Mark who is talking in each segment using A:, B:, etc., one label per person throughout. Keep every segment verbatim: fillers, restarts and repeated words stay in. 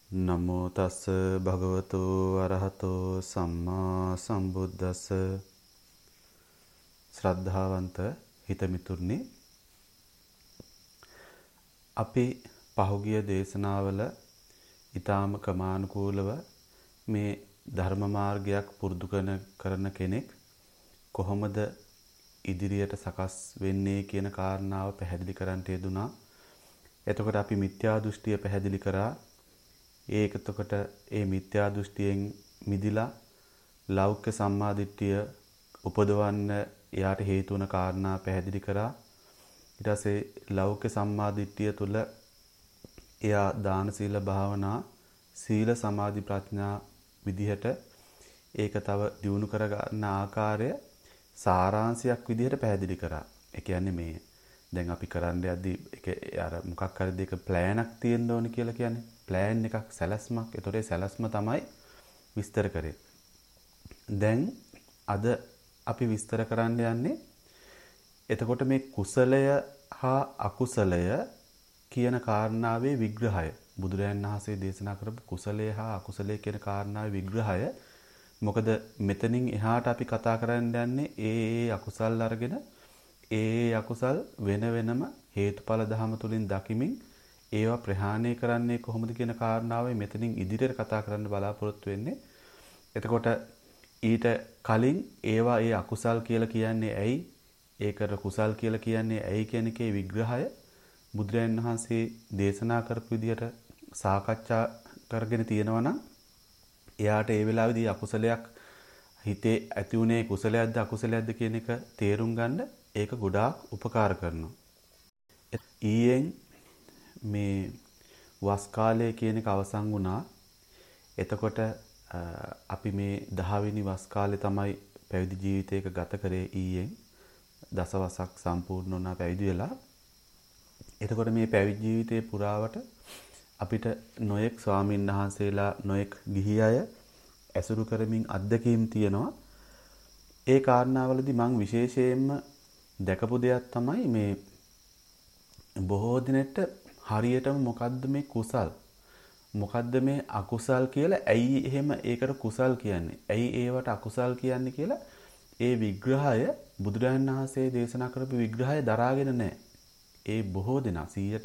A: නමෝ තස්ස භගවතු අරහතෝ සම්මා සම්බුද්දස්ස. ශ්‍රද්ධාවන්ත හිතමිතුරනි, අපි පහුගිය දේශනාවල ඊටාම ක්‍රමානුකූලව මේ ධර්ම මාර්ගයක් පුරුදු කරන කෙනෙක් කොහොමද ඉදිරියට සකස් වෙන්නේ කියන කාරණාව පැහැදිලි කරන්න යෙදුනා. එතකොට අපි මිත්‍යා දෘෂ්ටිය පැහැදිලි කරා. ඒක එතකොට ඒ මිත්‍යා දෘෂ්ටියෙන් මිදිලා ලෞකික සම්මාදිට්ඨිය උපදවන්න එයාට හේතු වන කාරණා පැහැදිලි කරා. ඊට පස්සේ ලෞකික සම්මාදිට්ඨිය තුළ එයා දාන සීල භාවනා සීල සමාධි ප්‍රඥා විදිහට ඒක තව දියුණු කර ගන්න ආකාරය සාරාංශයක් විදිහට පැහැදිලි කරා. ඒ කියන්නේ මේ දැන් අපි කරන්න යද්දි ඒක අර මොකක් හරි දෙයක ප්ලෑන් එකක් තියෙන්න ඕනේ කියලා කියන්නේ. ප්ලෑන් එකක් සැලැස්මක්. ඒතකොට ඒ සැලැස්ම තමයි විස්තර කරේ. දැන් අද අපි විස්තර කරන්න යන්නේ එතකොට මේ කුසලය හා අකුසලය කියන කාරණාවේ විග්‍රහය. බුදුරජාණන් වහන්සේ දේශනා කරපු කුසලය හා අකුසලය කියන කාරණාවේ විග්‍රහය. මොකද මෙතනින් එහාට අපි කතා කරන්න යන්නේ ඒ ඒ අකුසල් අරගෙන ඒ අකුසල් වෙන වෙනම හේතුඵල ධම තුලින් දකිමින් ඒවා ප්‍රහාණය කරන්නේ කොහොමද කියන කාරණාවයි මෙතනින් ඉදිරියට කතා කරන්න බලාපොරොත්තු වෙන්නේ. එතකොට ඊට කලින් ඒවා ඒ අකුසල් කියලා කියන්නේ ඇයි? ඒකට කුසල් කියලා කියන්නේ ඇයි කියන එකේ විග්‍රහය බුදුරජාණන් වහන්සේ දේශනා කරපු විදිහට සාකච්ඡා කරගෙන තියෙනවා නම් එයාට ඒ වෙලාවේදී අකුසලයක් හිතේ ඇති උනේ කුසලයක්ද අකුසලයක්ද කියන එක තේරුම් ගන්න ඒක ගොඩාක් උපකාර කරනවා. ඊයෙන් මේ වස් කාලය කියන එක අවසන් වුණා. එතකොට අපි මේ දහ වෙනි වස් කාලේ තමයි පැවිදි ජීවිතයක ගත කරේ ඊයෙන්. දසවසක් සම්පූර්ණ වුණා පැවිදි වෙලා. එතකොට මේ පැවිදි ජීවිතේ පුරාවට අපිට නොයෙක් ස්වාමීන් වහන්සේලා නොයෙක් ගිහි අය ඇසුරු කරමින් අත්දැකීම් තියෙනවා. ඒ කාරණාවලදී මම විශේෂයෙන්ම දැකපු දෙයක් තමයි මේ බොහෝ දිනෙට හරියටම මොකද්ද මේ කුසල් මොකද්ද මේ අකුසල් කියලා ඇයි එහෙම ඒකට කුසල් කියන්නේ ඇයි ඒවට අකුසල් කියන්නේ කියලා ඒ විග්‍රහය බුදුරජාණන් වහන්සේ දේශනා කරපු විග්‍රහය දරාගෙන නැහැ. ඒ බොහෝ දෙනා සියයට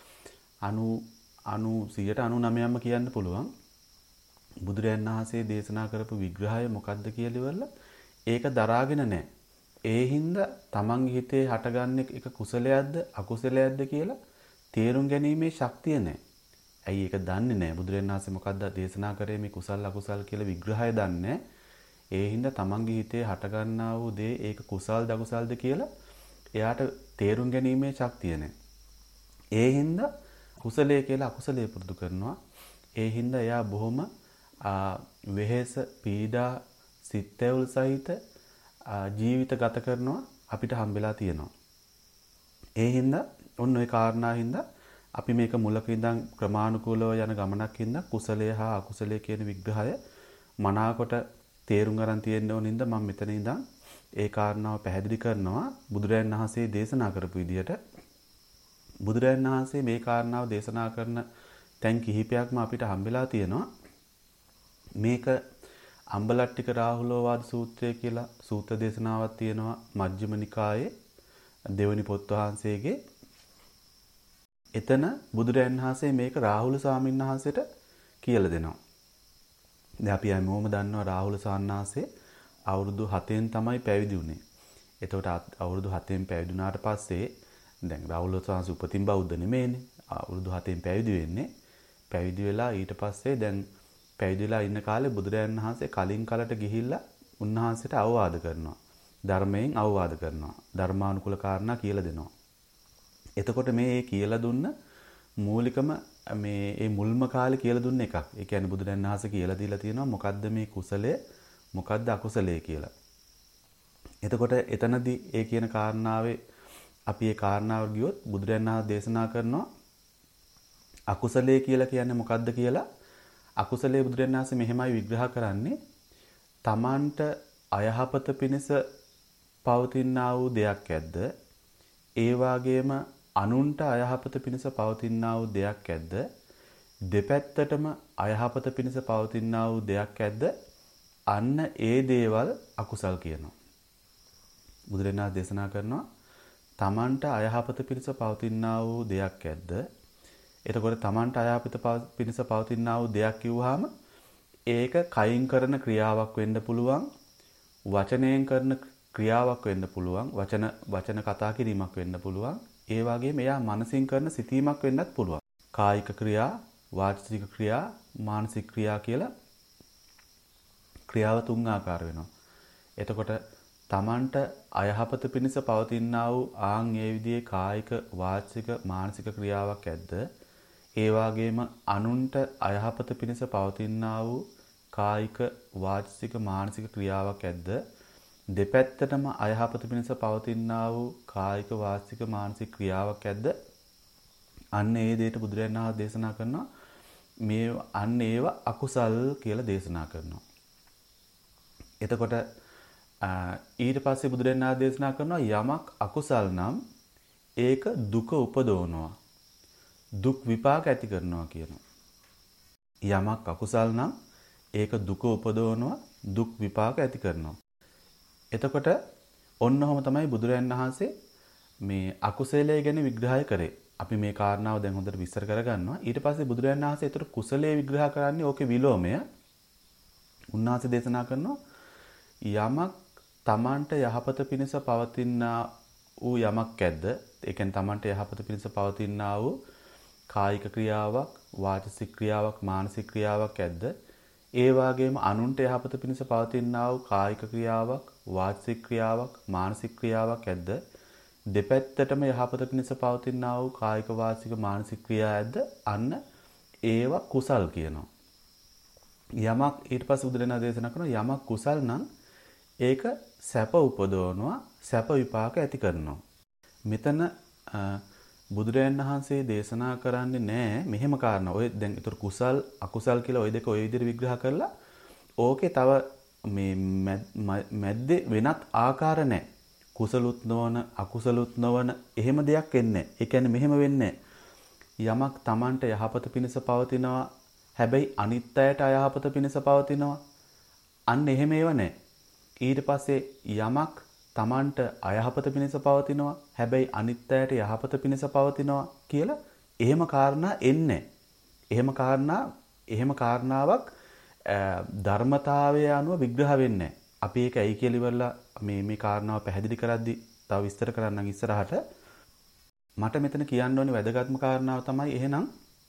A: අනූනවයක්ම කියන්න පුළුවන් බුදුරජාණන් වහන්සේ දේශනා කරපු විග්‍රහය මොකද්ද කියලා ඉවරලා ඒක දරාගෙන නැහැ. ඒ හින්දා තමන්ගේ හිතේ හටගන්න එක කුසලයක්ද අකුසලයක්ද කියලා තේරුම් ගැනීමේ ශක්තිය නැහැ. ඇයි ඒක දන්නේ නැහැ. බුදුරජාණන් වහන්සේ මොකද්ද දේශනා කරේ මේ කුසල අකුසල් කියලා විග්‍රහය දන්නේ. ඒ හින්දා තමන්ගේ හිතේ හටගන්නා වූ දේ ඒක කුසල්ද අකුසල්ද කියලා එයාට තේරුම් ගැනීමේ ශක්තිය නැහැ. ඒ හින්දා කුසලයේ කියලා අකුසලයේ පුරුදු කරනවා. ඒ හින්දා එයා බොහොම වෙහෙස පීඩා සිත්ඇවුල් සහිත ජීවිත ගත කරනවා අපිට හම්බෙලා තියෙනවා. ඒ හින්දා ඔන්න ඔය කාරණා හින්දා අපි මේක මුලක ඉඳන් ක්‍රමානුකූලව යන ගමනක් හින්දා කුසලය හා අකුසලය කියන විග්‍රහය මනාකොට තේරුම් ගන්න තියෙන්න ඕන හින්දා මම මෙතන ඉඳන් ඒ කාරණාව පැහැදිලි කරනවා බුදුරජාණන් වහන්සේ දේශනා කරපු විදිහට. බුදුරජාණන් වහන්සේ මේ කාරණාව දේශනා කරන තැන් කිහිපයක්ම අපිට හම්බෙලා තියෙනවා. මේක අම්බලට්ටික රාහුලෝවාද සූත්‍රය කියලා සූත්‍ර දේශනාවක් තියෙනවා මජ්ක්‍ධිම නිකායේ දෙවනි පොත් වහන්සේගේ. එතන බුදුරජාණන් වහන්සේ මේක රාහුල ස්වාමීන් වහන්සේට කියලා දෙනවා. දැන් අපි හැමෝම දන්නවා රාහුල ස්වාමීන් වහන්සේ අවුරුදු හතෙන් තමයි පැවිදි වුණේ. එතකොට අවුරුදු හතෙන් පැවිදි වුණාට පස්සේ දැන් රාහුල ස්වාමීන් වහන්සේ උපතින් බෞද්ධ නෙමෙයිනේ. අවුරුදු හතෙන් පැවිදි වෙන්නේ. පැවිදි වෙලා ඊට පස්සේ දැන් පැවිදිලා ඉන්න කාලේ බුදුරජාණන් වහන්සේ කලින් කලට ගිහිල්ලා උන්වහන්සේට අවවාද කරනවා. ධර්මයෙන් අවවාද කරනවා. ධර්මානුකූල කාරණා කියලා දෙනවා. එතකොට මේ කියලා දුන්න මූලිකම මේ ඒ මුල්ම කාලේ කියලා දුන්න එකක්. ඒ කියන්නේ බුදුරජාණන් වහන්සේ කියලා දීලා තියෙනවා මොකද්ද මේ කුසලය මොකද්ද අකුසලය කියලා. එතකොට එතනදී ඒ කියන කාරණාවේ අපි ඒ කාරණාව ගියොත් බුදුරජාණන් වහන්සේ දේශනා කරනවා අකුසලය කියලා කියන්නේ මොකද්ද කියලා. අකුසලයේ බුදුරජාණන් වහන්සේ මෙහෙමයි විග්‍රහ කරන්නේ. තමන්ට අයහපත පිණිස පවතිනා වූ දෙයක් ඇද්ද? ඒ වාගේම අනුන්ට අයහපත පිණිස පවතිනා වූ දෙයක් ඇද්ද? දෙපැත්තටම අයහපත පිණිස පවතිනා වූ දෙයක් ඇද්ද? අන්න ඒ දේවල් අකුසල් කියනවා. බුදුරජාණන් වහන්සේ දේශනා කරනවා තමන්ට අයහපත පිණිස පවතිනා වූ දෙයක් ඇද්ද? එතකොට තමන්ට අයහපත පිණිස පවතිනා වූ දෙයක් කිව්වහම ඒක කයින් කරන ක්‍රියාවක් වෙන්න පුළුවන්, වචනයෙන් කරන ක්‍රියාවක් වෙන්න පුළුවන්, වචන වචන කතා කිරීමක් වෙන්න පුළුවන්. ඒ වගේම එයා මනසින් කරන සිතීමක් වෙන්නත් පුළුවන්. කායික ක්‍රියා, වාචික ක්‍රියා, මානසික ක්‍රියා කියලා ක්‍රියාව තුන් ආකාර වෙනවා. එතකොට තමන්ට අයහපත පිණිස පවතිනා වූ ආන් ඒ විදිහේ කායික, වාචික, මානසික ක්‍රියාවක් ඇද්ද? ඒ වගේම අනුන්ට අයහපත පිණිස පවතිනා වූ කායික, වාචික, මානසික ක්‍රියාවක් ඇද්ද? දෙපැත්තටම අයහපත පිණිස පවතිනා වූ කායික, වාචික, මානසික ක්‍රියාවක් ඇද්ද? අන්න ඒ දෙයට බුදුරජාණන් වහන්සේ දේශනා කරනවා මේ අන්න ඒව අකුසල් කියලා දේශනා කරනවා. එතකොට ඊට පස්සේ බුදුරජාණන් වහන්සේ දේශනා කරනවා යමක් අකුසල් නම් ඒක දුක උපදවනවා. දුක් විපාක ඇති කරනවා කියනවා. යමක් අකුසල් නම් ඒක දුක උපදවනවා, දුක් විපාක ඇති කරනවා. එතකොට ඔන්නෝම තමයි බුදුරජාණන් වහන්සේ මේ අකුසලයේ ගැන විග්‍රහය කරේ. අපි මේ කාරණාව දැන් හොඳට විස්තර කරගන්නවා. ඊට පස්සේ බුදුරජාණන් වහන්සේ ඒතර කුසලයේ විග්‍රහ කරන්නේ ඕකේ විලෝමය. උන්වහන්සේ දේශනා කරනවා යමක් තමන්ට යහපත පිණිස පවතිනා වූ යමක් ඇද්ද? ඒ කියන්නේ තමන්ට යහපත පිණිස පවතිනා වූ කායික ක්‍රියාවක්, වාචික ක්‍රියාවක්, මානසික ක්‍රියාවක් ඇද්ද? ඒ වගේම අනුන්ට යහපත පිණිස පවතිනා වූ කායික ක්‍රියාවක්, වාචික ක්‍රියාවක්, මානසික ක්‍රියාවක් ඇද්ද? දෙපැත්තටම යහපත පිණිස පවතිනා වූ කායික, වාචික, මානසික ක්‍රියා ඇද්ද? අන්න ඒවා කුසල් කියනවා. යමක් ඊට පස්සේ බුදුරජාණන් දේශනා කරනවා යමක් කුසල් නම් ඒක සැප උපදවනවා, සැප විපාක ඇති කරනවා. මෙතන බුදුරජාණන් වහන්සේ දේශනා කරන්නේ නැහැ මෙහෙම කාරණා. ඔය දැන් ඒතර කුසල් අකුසල් කියලා ওই දෙක ওই විදිහට විග්‍රහ කරලා ඕකේ තව මේ මැද්දේ වෙනත් ආකාර නැහැ. කුසලුත් නොවන අකුසලුත් නොවන එහෙම දෙයක් වෙන්නේ නැහැ. ඒ කියන්නේ මෙහෙම වෙන්නේ යමක් Tamanට යහපත පිණිස පවතිනවා. හැබැයි අනිත් අයට අයහපත පිණිස පවතිනවා. අන්න එහෙම ඒව නැහැ. ඊට පස්සේ යමක් Tamanට අයහපත පිණිස පවතිනවා. හැබැයි අනිත් අයට යහපත පිණිස පවතිනවා කියලා එහෙම කාරණා එන්නේ. එහෙම කාරණා එහෙම කාරණාවක් ධර්මතාවය අනුව විග්‍රහ වෙන්නේ. අපි ඒක ඇයි කියලා ඉවරලා මේ මේ කාරණාව පැහැදිලි කරද්දි තව විස්තර කරන්නම් ඉස්සරහට. මට මෙතන කියන්න ඕනේ වැදගත්ම කාරණාව තමයි එහෙනම්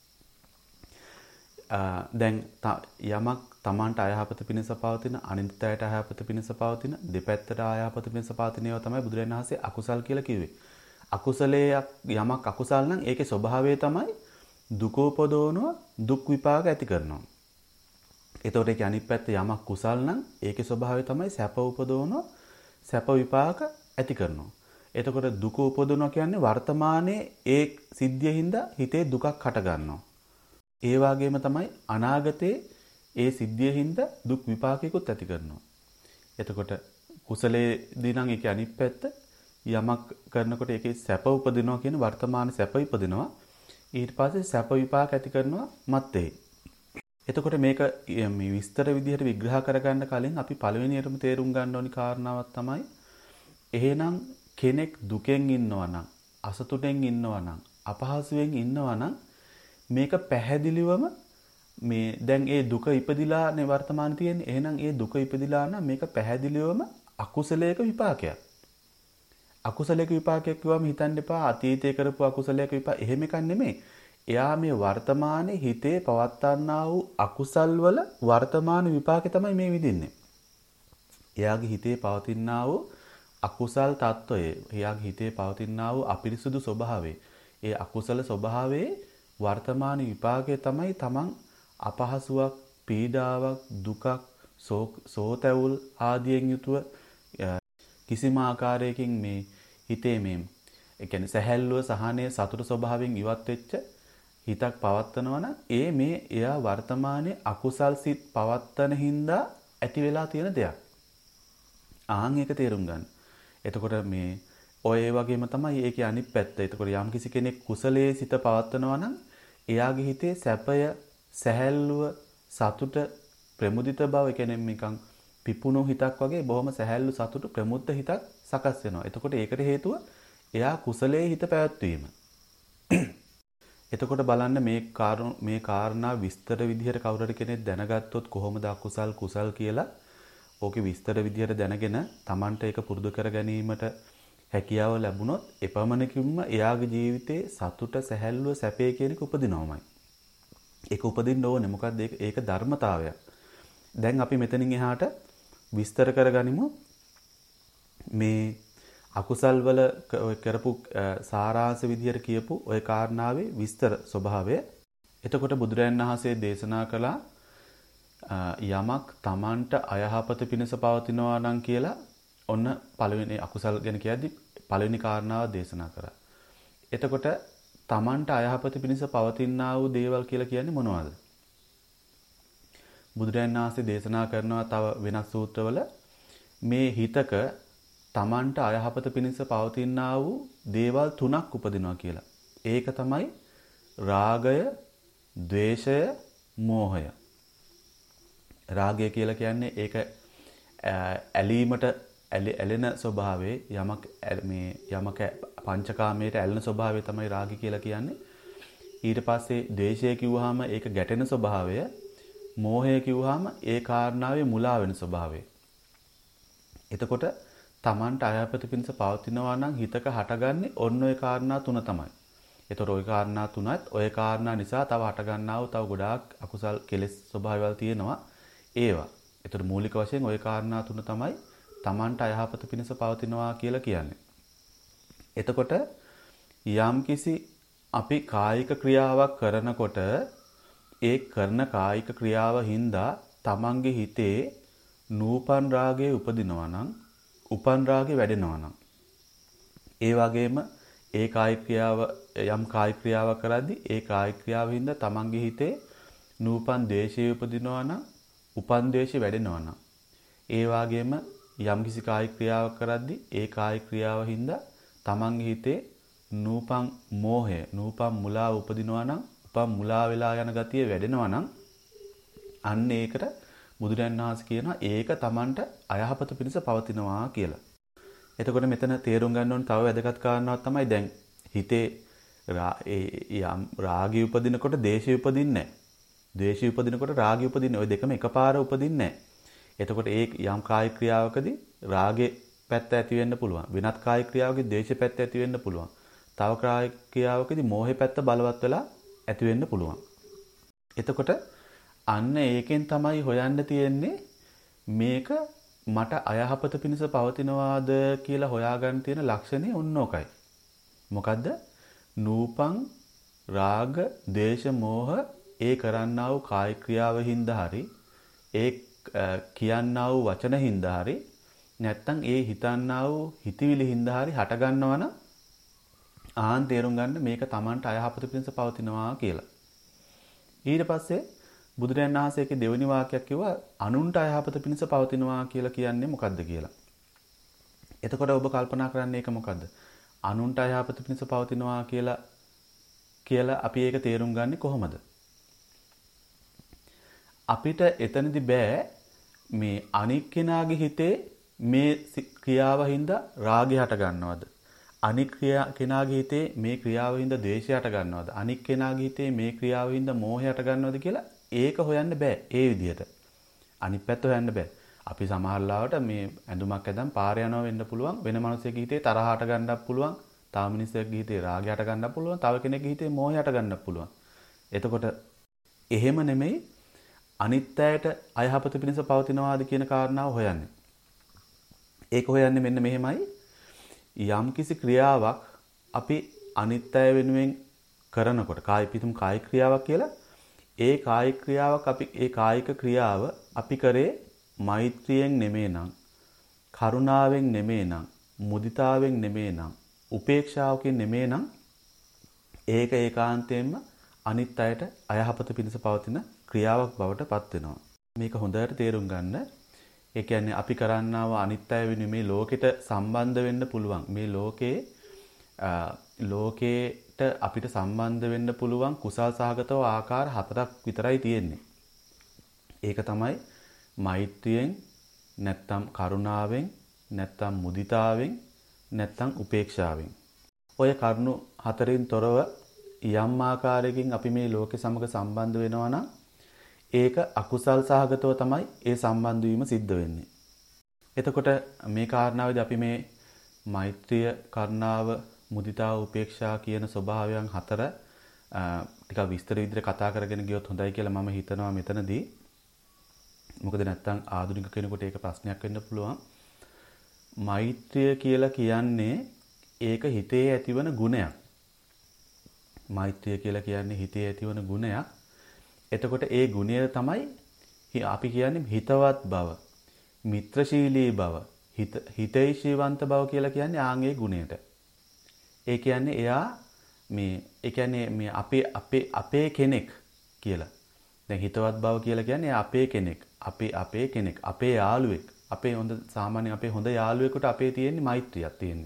A: දැන් යමක් Tamanට අයහපත පිණිස පවතින, අනිත් අයට අයහපත පිණිස පවතින, දෙපැත්තට අයහපත පිණිස පවතින ඒවා තමයි බුදුරජාණන් වහන්සේ අකුසල් කියලා කිව්වේ. අකුසලයේ යමක් අකුසල් නම් ඒකේ ස්වභාවය තමයි දුක උපදවනවා, දුක් විපාක ඇති කරනවා. එතකොට ඒකේ අනිත් පැත්ත යමක් කුසල් නම් ඒකේ ස්වභාවය තමයි සැප උපදවනවා, සැප විපාක ඇති කරනවා. එතකොට දුක උපදවනවා කියන්නේ වර්තමානයේ ඒ සිද්ධියින්ද හිතේ දුකක් හට ගන්නවා. ඒ වගේම තමයි අනාගතයේ ඒ සිද්ධියින්ද දුක් විපාකයකුත් ඇති කරනවා. එතකොට කුසලයේදී නම් ඒකේ අනිත් පැත්ත යමක් කරනකොට ඒකේ සැප උපදිනවා කියන වර්තමාන සැප ඉපදිනවා. ඊට පස්සේ සැප විපාක ඇති කරනවා මත්තේ. එතකොට මේක මේ විස්තර විදිහට විග්‍රහ කරගන්න කලින් අපි පළවෙනියටම තේරුම් ගන්න ඕනි කාරණාවක් තමයි එහෙනම් කෙනෙක් දුකෙන් ඉන්නවා නම්, අසතුටෙන් ඉන්නවා නම්, අපහසුයෙන් ඉන්නවා නම් මේක පැහැදිලිවම මේ දැන් ඒ දුක ඉපදිලා නේ වර්තමාන තියෙන්නේ. එහෙනම් ඒ දුක ඉපදිලා නම් මේක පැහැදිලිවම අකුසලයක විපාකයක්. අකුසලයක විපාකයක් කිව්වම හිතන්න එපා අතීතයේ කරපු අකුසලයක විපාක. එහෙම එකක් නෙමෙයි. එයා මේ වර්තමානයේ හිතේ පවත්වන්නා වූ අකුසල් වල වර්තමාන විපාකේ තමයි මේ විඳින්නේ. එයාගේ හිතේ පවතිනා වූ අකුසල් తত্ত্বය, එයාගේ හිතේ පවතිනා වූ අපිරිසුදු ස්වභාවය, ඒ අකුසල ස්වභාවයේ වර්තමාන විපාකයේ තමයි තමන් අපහසුවක්, පීඩාවක්, දුකක්, සෝතැවුල් ආදියෙන් යුතුව කිසිම ආකාරයකින් මේ හිතේ මේ ඒ කියන්නේ සැහැල්ලුව, සහනය, සතුට ස්වභාවයෙන් ඉවත් වෙච්ච හිතක් පවත්නවා නම් ඒ මේ එයා වර්තමානයේ අකුසල් සිත් පවත්තන හින්දා ඇති වෙලා තියෙන දෙයක්. ආන් ඒක තේරුම් ගන්න. එතකොට මේ ඔය වගේම තමයි ඒකේ අනිත් පැත්ත. එතකොට යම් කිසි කෙනෙක් කුසලයේ සිත පවත්නවා නම් එයාගේ හිතේ සැපය, සැහැල්ලුව, සතුට, ප්‍රමුදිත බව, ඒ කියන්නේ නිකන් පිපුණු හිතක් වගේ බොහොම සැහැල්ලු, සතුට, ප්‍රමුද්ද හිතක් සකස් වෙනවා. එතකොට ඒකට හේතුව එයා කුසලයේ හිත පැවැත්වීම. එතකොට බලන්න මේ කාරණා මේ කාරණා විස්තර විදිහට කවුරු හරි කෙනෙක් දැනගත්තොත් කොහොමද අකුසල් කුසල් කියලා ඕකේ විස්තර විදිහට දැනගෙන Tamanට ඒක පුරුදු කර ගැනීමට හැකියාව ලැබුණොත් එපමණකින්ම එයාගේ ජීවිතේ සතුට, සැහැල්ලුව, සැපේ කියන එක උපදිනවමයි. ඒක උපදින්න ඕනේ. මොකද්ද ඒක? ඒක ධර්මතාවයක්. දැන් අපි මෙතනින් එහාට විස්තර කරගනිමු මේ අකුසල් වල කරපු සාරාංශ විදිහට කියපු ওই කාරණාවේ විස්තර ස්වභාවය. එතකොට බුදුරජාණන් වහන්සේ දේශනා කළා යමක් Tamanට අයහපත පිණිස පවතිනවා නම් කියලා ඔන්න පළවෙනි අකුසල් ගැන කියද්දි පළවෙනි කාරණාව දේශනා කරා. එතකොට Tamanට අයහපත පිණිස පවතිනා වූ දේවල් කියලා කියන්නේ මොනවද? බුදුරජාණන් වහන්සේ දේශනා කරනවා තව වෙනස් සූත්‍රවල මේ හිතක Tamanට අයහපත පිණිස පවතිනා වූ දේවල් තුනක් උපදිනවා කියලා. ඒක තමයි රාගය, ද්වේෂය, මෝහය. රාගය කියලා කියන්නේ ඒක ඇලීමට ඇලෙන ස්වභාවයේ යමක් මේ යමක පංචකාමයට ඇලෙන ස්වභාවය තමයි රාගය කියලා කියන්නේ. ඊට පස්සේ ද්වේෂය කිව්වහම ඒක ගැටෙන ස්වභාවය. මෝහය කිව්වහම ඒ කාරණාවේ මුලා වෙන ස්වභාවය. එතකොට Tamanට අයහපත පිණිස පවතිනවා නම් හිතක හටගන්නේ ඔන්න ඔය කාරණා තුන තමයි. ඒතර ඔය කාරණා තුනත් ඔය කාරණා නිසා තව හටගන්නා වූ තව ගොඩාක් අකුසල් කෙලෙස් ස්වභාවයල් තියෙනවා. ඒවා. ඒතර මූලික වශයෙන් ওই කාරණා තුන තමයි Tamanට අයහපත පිණිස පවතිනවා කියලා කියන්නේ. එතකොට යම්කිසි අපි කායික ක්‍රියාවක් කරනකොට ඒ කරන කායික ක්‍රියාව හින්දා Tamanගේ හිතේ නූපන් රාගයේ උපදිනවා නම් උපන් රාගේ වැඩෙනවා නම් ඒ වගේම ඒ කායික ක්‍රියාව යම් කායික ක්‍රියාවක් කරද්දී ඒ කායික ක්‍රියාව හින්දා Tamanගේ හිතේ නූපන් ද්වේෂය උපදිනවා නම් උපන් ද්වේෂය වැඩෙනවා නම් ඒ වගේම යම්කිසි කායික ක්‍රියාවක් කරද්දී ඒ කායික ක්‍රියාව හින්දා Tamanගේ හිතේ නූපන් මෝහය නූපන් මුලාව උපදිනවා නම් උපන් මුලා වෙලා යන ගතිය වැඩෙනවා නම් අන්න ඒකට බුදුරජාණන් වහන්සේ කියනවා ඒක Tamanට අයහපත පිණිස පවතිනවා කියලා. එතකොට මෙතන තේරුම් ගන්න ඕන තව වැදගත් කාරණාවක් තමයි දැන් හිතේ රාගය උපදිනකොට ද්වේෂය උපදින්නේ නැහැ. ද්වේෂය උපදිනකොට රාගය උපදින්නේ. ওই දෙකම එකපාර උපදින්නේ නැහැ. එතකොට ඒ යම් කායික ක්‍රියාවකදී රාගේ පැත්ත ඇති වෙන්න පුළුවන්. වෙනත් කායික ක්‍රියාවකදී ද්වේෂ පැත්ත ඇති වෙන්න පුළුවන්. තව කායික ක්‍රියාවකදී මෝහේ පැත්ත බලවත් වෙලා ඇති වෙන්න පුළුවන්. එතකොට අන්න ඒකෙන් තමයි හොයන්න තියෙන්නේ මේක මට අයහපත පිණිස පවතිනවාද කියලා හොයාගන්න තියෙන ලක්ෂණේ ඔන්නෝකයි. මොකද්ද? නූපං රාග, දේශ, මෝහ ඒ කරන්නා වූ කායික ක්‍රියාවෙන් හරි ඒ කියන්නා වූ වචනෙන් හරි නැත්තම් ඒ හිතන්නා වූ හිතවිලි හින්දා හරි හට ගන්නවා නම් ආන් තේරුම් ගන්න මේක Tamanට අයහපත පිණිස පවතිනවා කියලා. ඊට පස්සේ බුදුරජාණන් වහන්සේගේ දෙවෙනි වාක්‍යයක් කිව්වා අනුන්ට අයහපත පිණිස පවතිනවා කියලා කියන්නේ මොකද්ද කියලා. එතකොට ඔබ කල්පනා කරන්නේ ඒක මොකද්ද? අනුන්ට අයහපත පිණිස පවතිනවා කියලා කියලා අපි ඒක තේරුම් ගන්නේ කොහොමද? අපිට එතනදි බෑ මේ අනික් කෙනාගේ හිතේ මේ ක්‍රියාව හින්දා රාගය හට ගන්නවද? අනික් කෙනාගේ හිතේ මේ ක්‍රියාව හින්දා ද්වේෂය හට ගන්නවද? අනික් කෙනාගේ හිතේ මේ ක්‍රියාව හින්දා මෝහය හට ගන්නවද කියලා ඒක හොයන්න බෑ ඒ විදිහට. අනිත් පැත්ත හොයන්න බෑ. අපි සමහරලාවට මේ ඇඳුමක් ඇඳන් පාරේ යනවා වෙන්න පුළුවන්. වෙන මිනිහෙකුගේ හිතේ තරහ හට ගන්නත් පුළුවන්. තව මිනිහෙකුගේ හිතේ රාගය හට ගන්නත් පුළුවන්. තව කෙනෙකුගේ හිතේ මෝහය හට ගන්නත් පුළුවන්. එතකොට එහෙම නෙමෙයි අනිත් අයට අයහපත පිණිස පවතිනවාද කියන කාරණාව හොයන්නේ. ඒක හොයන්නේ මෙන්න මෙහෙමයි. යම්කිසි ක්‍රියාවක් අපි අනිත් අය වෙනුවෙන් කරනකොට කායික පිටුම් කායික ක්‍රියාවක් කියලා ඒ කායික ක්‍රියාවක් අපි ඒ කායික ක්‍රියාව අපි කරේ මෛත්‍රියෙන් නෙමෙයි නම් කරුණාවෙන් නෙමෙයි නම් මුදිතාවෙන් නෙමෙයි නම් උපේක්ෂාවකින් නෙමෙයි නම් ඒක ඒකාන්තයෙන්ම අනිත් අයට අයහපත පිණිස පවතින ක්‍රියාවක් බවට පත් වෙනවා. මේක හොඳට තේරුම් ගන්න. ඒ කියන්නේ අපි කරන්නව අනිත් අය වෙනුවෙන් මේ ලෝකෙට සම්බන්ධ වෙන්න පුළුවන්. මේ ලෝකේ ලෝකේට අපිට සම්බන්ධ වෙන්න පුළුවන් කුසල් සහගතව ආකාර හතරක් විතරයි තියෙන්නේ. ඒක තමයි මෛත්‍රියෙන්, නැත්තම් කරුණාවෙන්, නැත්තම් මුදිතාවෙන්, නැත්තම් උපේක්ෂාවෙන්. ඔය කරුණු හතරින් තොරව යම් ආකාරයකින් අපි මේ ලෝකෙ සමග සම්බන්ධ වෙනවා නම් ඒක අකුසල් සහගතව තමයි ඒ සම්බන්ධ වීම සිද්ධ වෙන්නේ. එතකොට මේ කාරණාවේදී අපි මේ මෛත්‍රිය, කරුණාව, මුදිතාව, උපේක්ෂා කියන ස්වභාවයන් හතර ටිකක් විස්තර විදිහට කතා කරගෙන ගියොත් හොඳයි කියලා මම හිතනවා මෙතනදී. මොකද නැත්තම් ආධුනික කෙනෙකුට ඒක ප්‍රශ්නයක් වෙන්න පුළුවන්. මෛත්‍රිය කියලා කියන්නේ ඒක හිතේ ඇතිවන ගුණයක්. මෛත්‍රිය කියලා කියන්නේ හිතේ ඇතිවන ගුණයක්. එතකොට ඒ ගුණය තමයි අපි කියන්නේ හිතවත් බව, මිත්‍රශීලී බව, හිත හිතෛෂීවන්ත බව කියලා කියන්නේ ආන්ගේ ගුණයට. ඒ කියන්නේ එයා මේ ඒ කියන්නේ මේ අපේ අපේ අපේ කෙනෙක් කියලා. දැන් හිතවත් බව කියලා කියන්නේ අපේ කෙනෙක්, අපේ අපේ කෙනෙක්, අපේ යාළුවෙක්, අපේ හොඳ සාමාන්‍ය අපේ හොඳ යාළුවෙකුට අපේ තියෙන්නේ මෛත්‍රියක් තියෙන්නේ.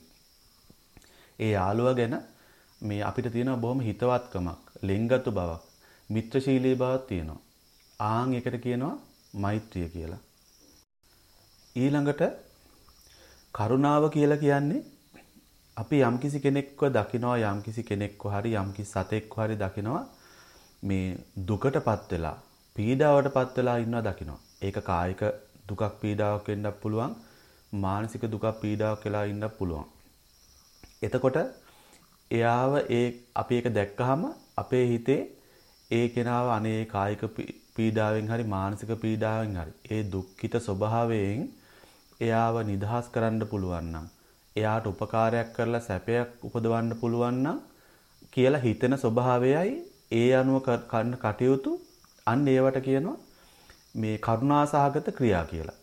A: ඒ යාළුවා ගැන මේ අපිට තියෙන බොහොම හිතවත්කමක්, ලෙන්ගතු බවක්, මිත්‍රශීලී බවක් තියෙනවා. ආන් එකට කියනවා මෛත්‍රිය කියලා. ඊළඟට කරුණාව කියලා කියන්නේ අපි යම්කිසි කෙනෙක්ව දකිනවා, යම්කිසි කෙනෙක්ව හරි යම්කිසි සතෙක්ව හරි දකිනවා මේ දුකටපත් වෙලා, පීඩාවටපත් වෙලා ඉන්නවා දකිනවා. ඒක කායික දුකක් පීඩාවක් වෙන්නත් පුළුවන්, මානසික දුකක් පීඩාවක් වෙලා ඉන්නත් පුළුවන්. එතකොට එයාව ඒ අපි ඒක දැක්කහම අපේ හිතේ ඒ කෙනාව අනේ කායික පීඩාවෙන් හරි මානසික පීඩාවෙන් හරි ඒ දුක්ඛිත ස්වභාවයෙන් එයාව නිදහස් කරන්න පුළුවන් නම්, එයාට උපකාරයක් කරලා සැපයක් උපදවන්න පුළුවන් නම් කියලා හිතෙන ස්වභාවයයි ඒ අනුව කරන කටයුතු අන්න ඒවට කියනවා මේ කරුණාසහගත ක්‍රියා කියලා.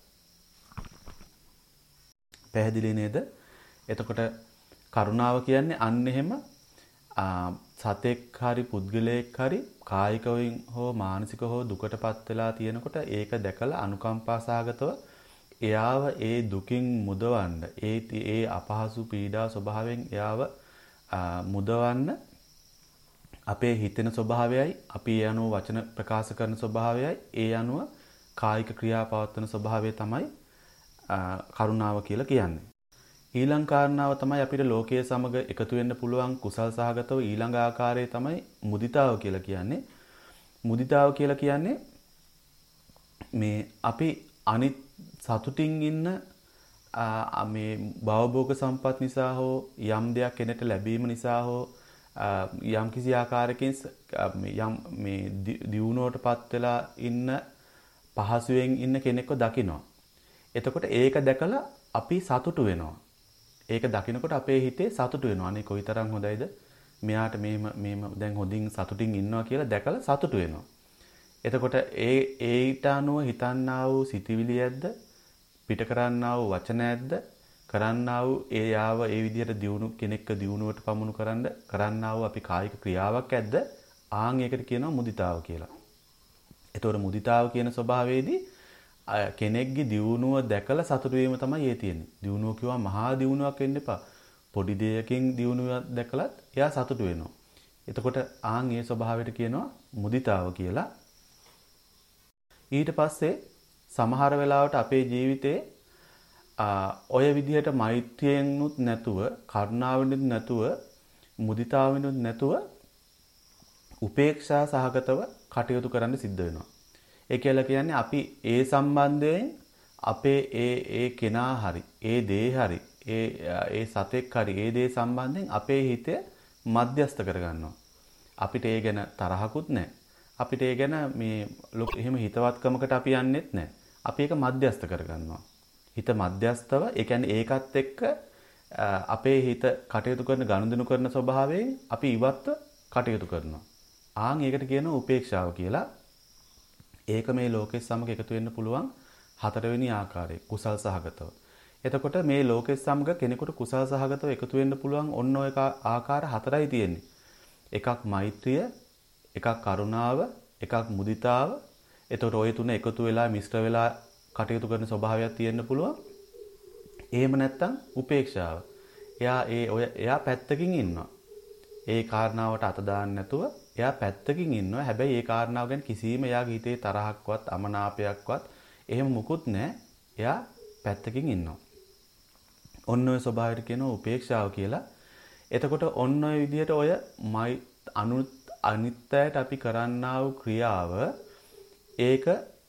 A: පැහැදිලි නේද? එතකොට කරුණාව කියන්නේ අන්න එහෙම සතෙක් හරි පුද්ගලයෙක් හරි කායිකවෙන් හෝ මානසික හෝ දුකටපත් වෙලා තියෙනකොට ඒක දැකලා අනුකම්පා සහගතව එයාව ඒ දුකින් මුදවන්න, ඒ ඒ අපහසු පීඩා ස්වභාවයෙන් එයාව මුදවන්න අපේ හිතෙන ස්වභාවයයි, අපි ඒ අනුව වචන ප්‍රකාශ කරන ස්වභාවයයි, ඒ අනුව කායික ක්‍රියා පවත්වන ස්වභාවය තමයි කරුණාව කියලා කියන්නේ. ඊළඟ කාරණාව තමයි අපිට ලෝකයේ සමග එකතු වෙන්න පුළුවන් කුසල් සහගතව ඊළඟ ආකාරය තමයි මුදිතාව කියලා කියන්නේ. මුදිතාව කියලා කියන්නේ මේ අපි අනිත් සතුටින් ඉන්න මේ භවභෝග සම්පත් නිසා හෝ යම් දෙයක් කෙනෙක්ට ලැබීම නිසා හෝ යම් කිසි ආකාරයකින් යම් මේ දියුණුවටපත් වෙලා ඉන්න පහසුවෙන් ඉන්න කෙනෙක්ව දකිනවා. එතකොට ඒක දැකලා අපි සතුටු වෙනවා. ඒක දකිනකොට අපේ හිතේ සතුටු වෙනවා. අනේ කොයිතරම් හොඳයිද? මෙයාට මේම මේම දැන් හොඳින් සතුටින් ඉන්නවා කියලා දැකලා සතුටු වෙනවා. එතකොට ඒ ඒට අනුව හිතන්නා වූ සිතිවිලි ඇද්ද, පිට කරන්නා වූ වචන ඇද්ද, කරන්නා වූ ඒ යාව ඒ විදිහට දියුණු කෙනෙක්ව දියුණුවට පමුණු කරන්න කරන්නා වූ අපි කායික ක්‍රියාවක් ඇද්ද? ආන් ඒකට කියනවා මුදිතාව කියලා. එතකොට මුදිතාව කියන ස්වභාවයේදී කෙනෙක්ගේ දියුණුව දැකලා සතුටු වීම තමයි ඒ තියෙන්නේ. දියුණුව කිව්වා මහා දියුණුවක් වෙන්න එපා. පොඩි දෙයකින් දියුණුවක් දැකලත් එයා සතුටු වෙනවා. එතකොට ආන් ඒ ස්වභාවයට කියනවා මුදිතාව කියලා. ඊට පස්සේ සමහර වෙලාවට අපේ ජීවිතේ ඔය විදිහට මෛත්‍රියෙන්ුත් නැතුව, කරුණාවෙන්ුත් නැතුව, මුදිතාවෙන්ුත් නැතුව උපේක්ෂා සහගතව කටයුතු කරන්න සිද්ධ වෙනවා. ඒ කියලා කියන්නේ අපි ඒ සම්බන්ධයෙන් අපේ ඒ ඒ කෙනා හරි, ඒ දේ හරි, ඒ ඒ සතෙක් හරි, ඒ දේ සම්බන්ධයෙන් අපේ හිත මධ්‍යස්ත කරගන්නවා. අපිට ඒ ගැන තරහකුත් නැහැ. අපිට ඒ ගැන මේ එහෙම හිතවත්කමකට අපි යන්නෙත් නැහැ. අපි ඒක මධ්‍යස්ත කරගන්නවා. හිත මධ්‍යස්තව, ඒ කියන්නේ ඒකත් එක්ක අපේ හිත කටයුතු කරන ගනුදෙනු කරන ස්වභාවයෙන් අපි ඉවත්ව කටයුතු කරනවා. ආන් ඒකට කියනවා උපේක්ෂාව කියලා. ඒක මේ ලෝකෙස් සමග එකතු වෙන්න පුළුවන් හතරවෙනි ආකාරය, කුසල් සහගතව. එතකොට මේ ලෝකෙස් සමග කෙනෙකුට කුසල් සහගතව එකතු වෙන්න පුළුවන් ඔන්න ඔය ආකාර හතරයි තියෙන්නේ. එකක් මෛත්‍රිය, එකක් කරුණාව, එකක් මුදිතාව. එතකොට ওই තුන එකතු වෙලා මිශ්‍ර වෙලා කටයුතු කරන ස්වභාවයක් තියෙන්න පුළුවන්. එහෙම නැත්නම් උපේක්ෂාව. එයා ඒ ඔය එයා පැත්තකින් ඉන්නවා. ඒ කාරණාවට අත දාන්න නැතුව එයා පැත්තකින් ඉන්නවා. හැබැයි ඒ කාරණාව ගැන කිසිම එයාගේ හිතේ තරහක්වත් අමනාපයක්වත් එහෙම මුකුත් නැහැ. එයා පැත්තකින් ඉන්නවා. ඔන්න ඔය ස්වභාවයට කියනවා උපේක්ෂාව කියලා. එතකොට ඔන්න ඔය විදිහට ඔය මයි අනුත් අනිත්‍යයට අපි කරන්නා වූ ක්‍රියාව ඒක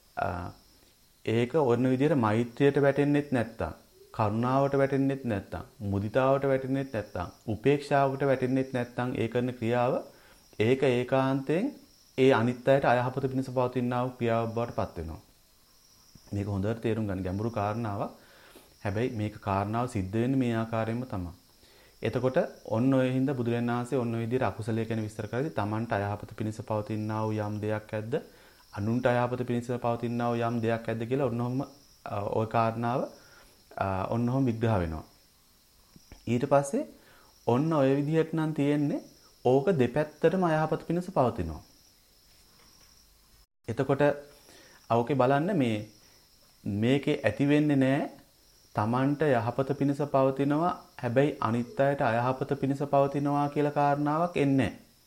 A: ඒක ඔන්න විදිහට මෛත්‍රියට වැටෙන්නෙත් නැත්තම් කරුණාවට වැටෙන්නෙත් නැත්තම් මුදිතාවට වැටෙන්නෙත් නැත්තම් උපේක්ෂාවට වැටෙන්නෙත් නැත්තම් ඒ කරන ක්‍රියාව ඒක ඒකාන්තයෙන් ඒ අනිත්‍යයට අයහපත පිණිස පවතිනා වූ ක්‍රියාවක් බවට පත් වෙනවා. මේක හොඳට තේරුම් ගන්න ගැඹුරු කාරණාවක්. හැබැයි මේක කාරණාව සිද්ධ වෙන්නේ මේ ආකාරයෙන්ම තමයි. එතකොට ඔන්න ඔය හින්දා බුදුරජාණන් වහන්සේ ඔන්න ඔය විදිහට අකුසලයේ ගැන විස්තර කරද්දී තමන්ට අයහපත පිණිස පවතිනා වූ යම් දෙයක් ඇද්ද අනුන්ට අයහපත පිණිස පවතිනා වූ යම් දෙයක් ඇද්ද කියලා ඔන්නෝම ওই කාරණාව ඔන්නෝම විග්‍රහ වෙනවා. ඊට පස්සේ ඔන්න ඔය විදිහට නම් තියෙන්නේ ඕක දෙපැත්තටම අයහපත පිණිස පවතිනවා. එතකොට අවකේ බලන්න මේ මේකේ ඇති වෙන්නේ නැහැ තමන්ට යහපත පිණිස පවතිනවා හැබැයි අනිත් අයට අයහපත පිණිස පවතිනවා කියලා කාරණාවක් එන්නේ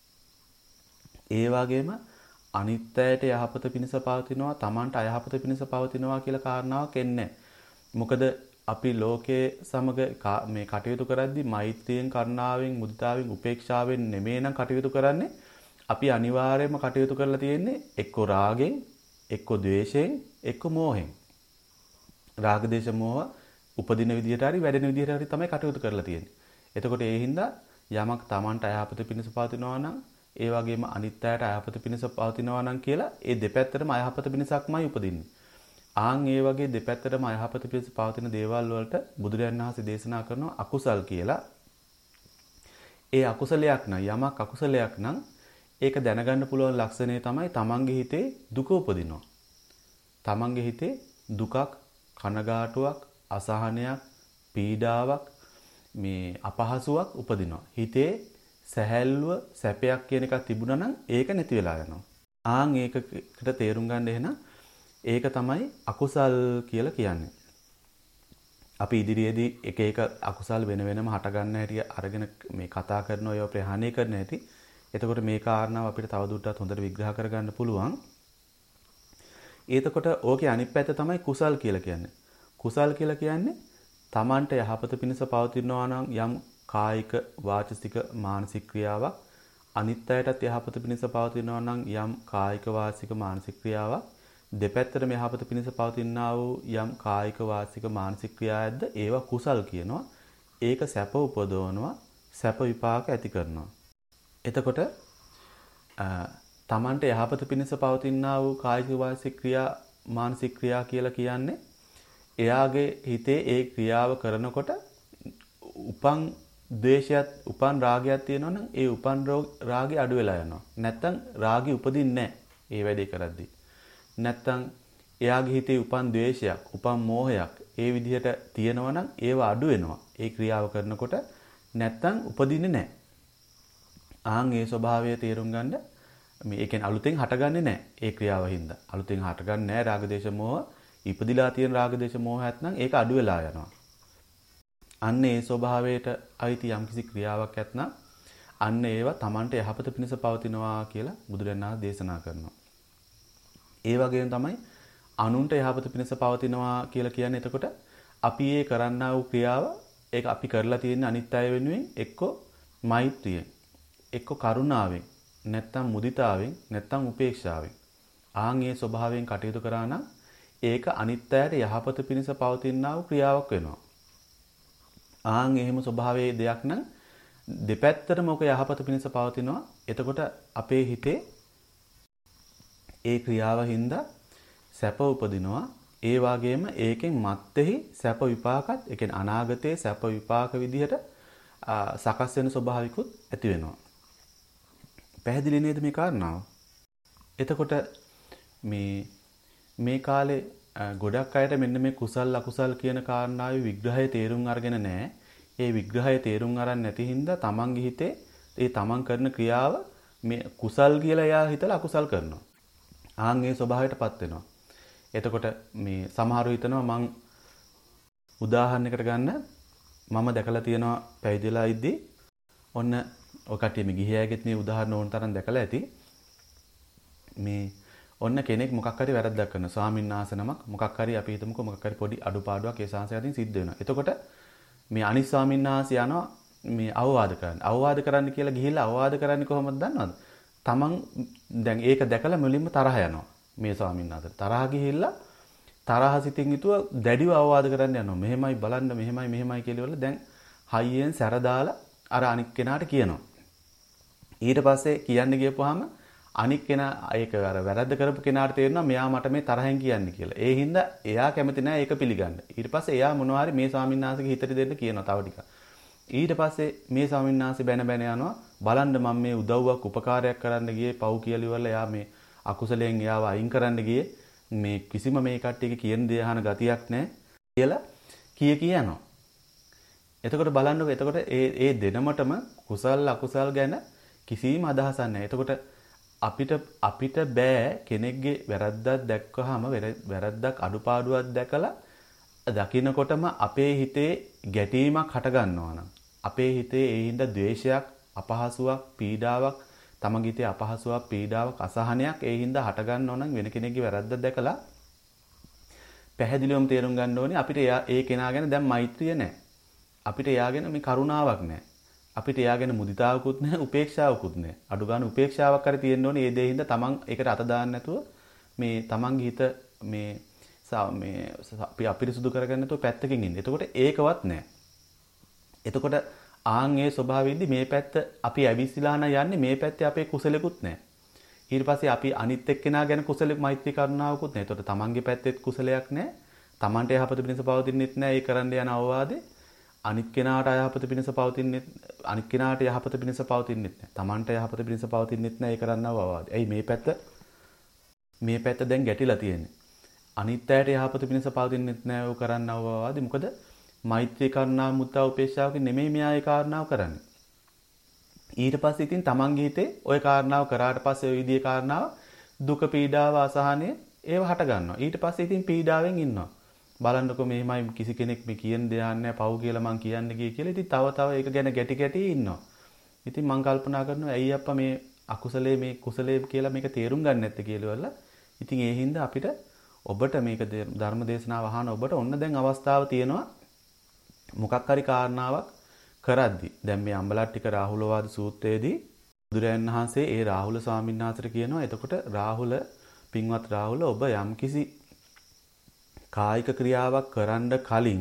A: ඒ වගේම අනිත් අයට යහපත පිණිස පවතිනවා තමන්ට අයහපත පිණිස පවතිනවා කියලා කාරණාවක් එන්නේ මොකද අපි ලෝකයේ සමග මේ කටයුතු කරද්දී මෛත්‍රියෙන් කරුණාවෙන් මුදිතාවෙන් උපේක්ෂාවෙන් නෙමෙයි නම් කටයුතු කරන්නේ අපි අනිවාර්යයෙන්ම කටයුතු කරලා තියෙන්නේ එක්ක රාගෙන් එක්ක ද්වේෂයෙන් එක්ක මෝහෙන් රාග දේශ මෝහ උපදින විදිහට හරි වැඩෙන විදිහට හරි තමයි කටයුතු කරලා තියෙන්නේ. එතකොට ඒ හින්දා යමක් Tamanට අයහපත පිණිස පවතිනවා නම් ඒ වගේම අනිත් අයට අයහපත පිණිස පවතිනවා නම් කියලා ඒ දෙපැත්තටම අයහපත පිණිසක්මයි උපදින්නේ. ආන් ඒ වගේ දෙපැත්තටම අයහපත පිණිස පවතින දේවල් වලට බුදුරජාණන් වහන්සේ දේශනා කරනවා අකුසල් කියලා. ඒ අකුසලයක් නම් යමක් අකුසලයක් නම් ඒක දැනගන්න පුළුවන් ලක්ෂණය තමයි Tamanගේ හිතේ දුක උපදිනවා. Tamanගේ හිතේ දුකක්, කනගාටුවක්, අසහනයක්, පීඩාවක්, මේ අපහසුාවක් උපදිනවා. හිතේ සැහැල්ලුව, සැපයක් කියන එකක් තිබුණා නම් ඒක නැති වෙලා යනවා. ආන් ඒකකට තේරුම් ගන්න එහෙනම් ඒක තමයි අකුසල් කියලා කියන්නේ. අපි ඉදිරියේදී එක එක අකුසල් වෙන වෙනම හට ගන්න හැටි අරගෙන මේ කතා කරන ඔය ප්‍රහාණය කරන හැටි. එතකොට මේ කාරණාව අපිට තවදුරටත් හොඳට විග්‍රහ කරගන්න පුළුවන්. එතකොට ඕකේ අනිත් පැත්ත තමයි කුසල් කියලා කියන්නේ. කුසල් කියලා කියන්නේ තමන්ට යහපත පිණිස පවතිනවා නම් යම් කායික, වාචසික, මානසික ක්‍රියාවක් අනිත් අයටත් යහපත පිණිස පවතිනවා නම් යම් කායික, වාචික, මානසික ක්‍රියාවක් දෙපැත්තටම යහපත පිණිස පවතිනා වූ යම් කායික, වාචික, මානසික ක්‍රියාවක්ද ඒවා කුසල් කියනවා. ඒක සැප උපදවනවා, සැප විපාක ඇති කරනවා. එතකොට තමන්ට යහපත පිණිස පවතිනා වූ කායික, වාචික ක්‍රියා, මානසික ක්‍රියා කියලා කියන්නේ එයාගේ හිතේ ඒ ක්‍රියාව කරනකොට උපන් ද්වේෂයත් උපන් රාගයක් තියෙනවා නම් ඒ උපන් රාගය අඩු වෙලා යනවා. නැත්තම් රාගය උපදින්නේ නැහැ ඒ වැඩේ කරද්දී. නැත්තම් එයාගේ හිතේ උපන් ද්වේෂයක්, උපන් මෝහයක් ඒ විදිහට තියෙනවා නම් ඒව අඩු වෙනවා. ඒ ක්‍රියාව කරනකොට නැත්තම් උපදින්නේ නැහැ. ආන් ඒ ස්වභාවය තේරුම් ගන්න මේ ඒ කියන්නේ අලුතෙන් හටගන්නේ නැහැ ඒ ක්‍රියාව හින්දා. අලුතෙන් හටගන්නේ නැහැ රාග දේශ මෝහ. ඉපදිලා තියෙන රාග දේශ මෝහයත් නම් ඒක අඩු වෙලා යනවා. අන්න ඒ ස්වභාවයට අයිති යම්කිසි ක්‍රියාවක් ඇත්නම් අන්න ඒවා Tamanට යහපත පිණිස පවතිනවා කියලා බුදුරජාණන් වහන්සේ දේශනා කරනවා. ඒ වගේම තමයි අනුන්ට යහපත පිණිස පවතිනවා කියලා කියන්නේ. එතකොට අපි ඒ කරන්නා වූ ක්‍රියාව ඒක අපි කරලා තියෙන අනිත් අය වෙනුවෙන් එක්ක මෛත්‍රියෙන්, එක්ක කරුණාවෙන්, නැත්තම් මුදිතාවෙන්, නැත්තම් උපේක්ෂාවෙන් ආන් ඒ ස්වභාවයෙන් කටයුතු කරා නම් ඒක අනිත් අයට යහපත පිණිස පවතිනා වූ ක්‍රියාවක් වෙනවා. ආන් එහෙම ස්වභාවයේ දෙයක් නම් දෙපැත්තටම ඔක යහපත පිණිස පවතිනවා. එතකොට අපේ හිතේ ඒ ක්‍රියාව හින්දා සැප උපදිනවා. ඒ වගේම ඒකෙන් මත්තෙහි සැප විපාකත්, ඒ කියන්නේ අනාගතයේ සැප විපාක විදිහට සකස් වෙන ස්වභාවිකුත් ඇති වෙනවා. පැහැදිලි නේද මේ කාරණාව? එතකොට මේ මේ කාලේ ගොඩක් අයට මෙන්න මේ කුසල් අකුසල් කියන කාරණාවේ විග්‍රහය තේරුම් අරගෙන නැහැ. ඒ විග්‍රහය තේරුම් අරන් නැති හින්දා තමන්ගේ හිතේ ඒ තමන් කරන ක්‍රියාව මේ කුසල් කියලා එයා හිතලා අකුසල් කරනවා. ආන් ඒ ස්වභාවයටපත් වෙනවා. එතකොට මේ සමහරව හිතනවා මං උදාහරණයකට ගන්න මම දැකලා තියෙනවා පැවිදිලා ඉද්දී ඔන්න ඔය කට්ටිය මේ ගිහියගෙත් මේ උදාහරණ ඕන තරම් දැකලා ඇති. මේ ඔන්න කෙනෙක් මොකක් හරි වැරද්දක් කරන ස්වාමීන් වහන්සේ නමක් මොකක් හරි අපි හිතමුකෝ මොකක් හරි පොඩි අඩුපාඩුවක් ඒ ශාසනය අතින් සිද්ධ වෙනවා. එතකොට මේ අනිත් ස්වාමීන් වහන්සේ යනවා මේ අවවාද කරන්න. අවවාද කරන්න කියලා ගිහිල්ලා අවවාද කරන්නේ කොහොමද දන්නවද? තමන් දැන් ඒක දැකලා මුලින්ම තරහ යනවා. මේ ස්වාමීන් වහන්සේ තරහ ගිහිල්ලා තරහ සිතින් යුතුව දැඩිව අවවාද කරන්න යනවා. මෙහෙමයි බලන්න මෙහෙමයි මෙහෙමයි කියලා දැන් හයියෙන් සැර දාලා අර අනික් කෙනාට කියනවා. ඊට පස්සේ කියන්න ගියපුවාම අනික් කෙනා ඒක අර වැරද්ද කරපු කෙනාට තේරෙනවා මෙයා මට මේ තරහෙන් කියන්නේ කියලා. ඒ හින්දා එයා කැමති නැහැ ඒක පිළිගන්න. ඊට පස්සේ එයා මොනවා හරි මේ ස්වාමීන් වහන්සේගේ හිතට දෙන්න කියනවා තව ටිකක්. ඊට පස්සේ මේ ස්වාමීන් වහන්සේ බැන බැන යනවා බලන්න මම මේ උදව්වක් උපකාරයක් කරන්න ගියේ පව් කියලා ඉවරලා එයා මේ අකුසලයෙන් එයාව අයින් කරන්න ගියේ මේ කිසිම මේ කට්ටියගේ කියන දේ අහන ගතියක් නැහැ කියලා කිය කිය යනවා. එතකොට බලන්නකො එතකොට ඒ ඒ දෙනමටම කුසල් අකුසල් ගැන කිසිම අදහසක් නැහැ. එතකොට අපිට අපිට බෑ කෙනෙක්ගේ වැරද්දක් දැක්කහම වැරද්දක් අඩුපාඩුවක් දැකලා දකින්නකොටම අපේ හිතේ ගැටීමක් හට ගන්නවා නම් අපේ හිතේ ඒ හින්දා ද්වේෂයක් අපහසුාවක් පීඩාවක් තමන්ගේ හිතේ අපහසුාවක් පීඩාවක් අසහනයක් ඒ හින්දා හට ගන්නවා නම් වෙන කෙනෙක්ගේ වැරද්දක් දැකලා පැහැදිලිවම තේරුම් ගන්න ඕනේ අපිට ඒ කෙනා ගැන දැන් මෛත්‍රිය නැහැ. අපිට එයා ගැන මේ කරුණාවක් නැහැ. අපිට එයා ගැන මුදිතාවකුත් නැහැ, උපේක්ෂාවකුත් නැහැ. අඩු ගන්න උපේක්ෂාවක් කර තියෙන්න ඕනේ. ඒ දේ හින්දා තමන් ඒකට අත දාන්න නැතුව මේ තමන්ගේ හිත මේ මේ අපි අපිරිසුදු කරගන්න නැතුව පැත්තකින් ඉන්න. එතකොට ඒකවත් නැහැ. එතකොට ආන් ඒ ස්වභාවයෙන්දි මේ පැත්ත අපි ඇවිස්සලා යන්නේ මේ පැත්තේ අපේ කුසලෙකුත් නැහැ. ඊට පස්සේ අපි අනිත් එක්කෙනා ගැන කුසලෙක මෛත්‍රී කරුණාවකුත් නැහැ. එතකොට තමන්ගේ පැත්තෙත් කුසලයක් නැහැ. තමන්ට යහපත පිණිස පවතින්නෙත් නැහැ. ඒ කරන්න යන අවවාදේ අනිත් කෙනාට යහපත පිණිස පවතින්නෙත් අනිත් කෙනාට යහපත පිණිස පවතින්නෙත් නැහැ. තමන්ට යහපත පිණිස පවතින්නෙත් නැහැ. ඒ කරන්නව අවවාදේ. ඇයි මේ පැත්ත මේ පැත්ත දැන් ගැටිලා තියෙන්නේ. අනිත් අයට යහපත පිණිස පවතින්නෙත් නැහැ. ਉਹ කරන්නව අවවාදේ. මොකද මෛත්‍රී කරුණා මුත්තා උපේක්ෂාවකින් නෙමෙයි මෙයා ඒ කාරණාව කරන්නේ. ඊට පස්සේ ඉතින් තමන්ගේ හිතේ ওই කාරණාව කරාට පස්සේ ওই විදිහේ කාරණාව දුක පීඩාව අසහනය ඒව හට ගන්නවා. ඊට පස්සේ ඉතින් පීඩාවෙන් ඉන්නවා. බලන්නකො මෙහෙමයි කිසි කෙනෙක් මේ කියන දේ අහන්නේ පව් කියලා මං කියන්නේ ගියේ කියලා. ඉතින් තව තව ඒක ගැන ගැටි ගැටි ඉන්නවා. ඉතින් මං කල්පනා කරනවා ඇයි අප්පා මේ අකුසලයේ මේ කුසලයේ කියලා මේක තේරුම් ගන්න නැත්තේ කියලා වල. ඉතින් ඒ හින්දා අපිට ඔබට මේක ධර්ම දේශනාව අහන ඔබට ඔන්න දැන් අවස්ථාව තියෙනවා මොකක් හරි කාරණාවක් කරද්දි. දැන් මේ අම්බලට්ටික රාහුලවාද සූත්‍රයේදී බුදුරයන් වහන්සේ ඒ රාහුල ස්වාමීන් වහන්සේට කියනවා එතකොට රාහුල පින්වත් රාහුල ඔබ යම්කිසි කායික ක්‍රියාවක් කරන්න කලින්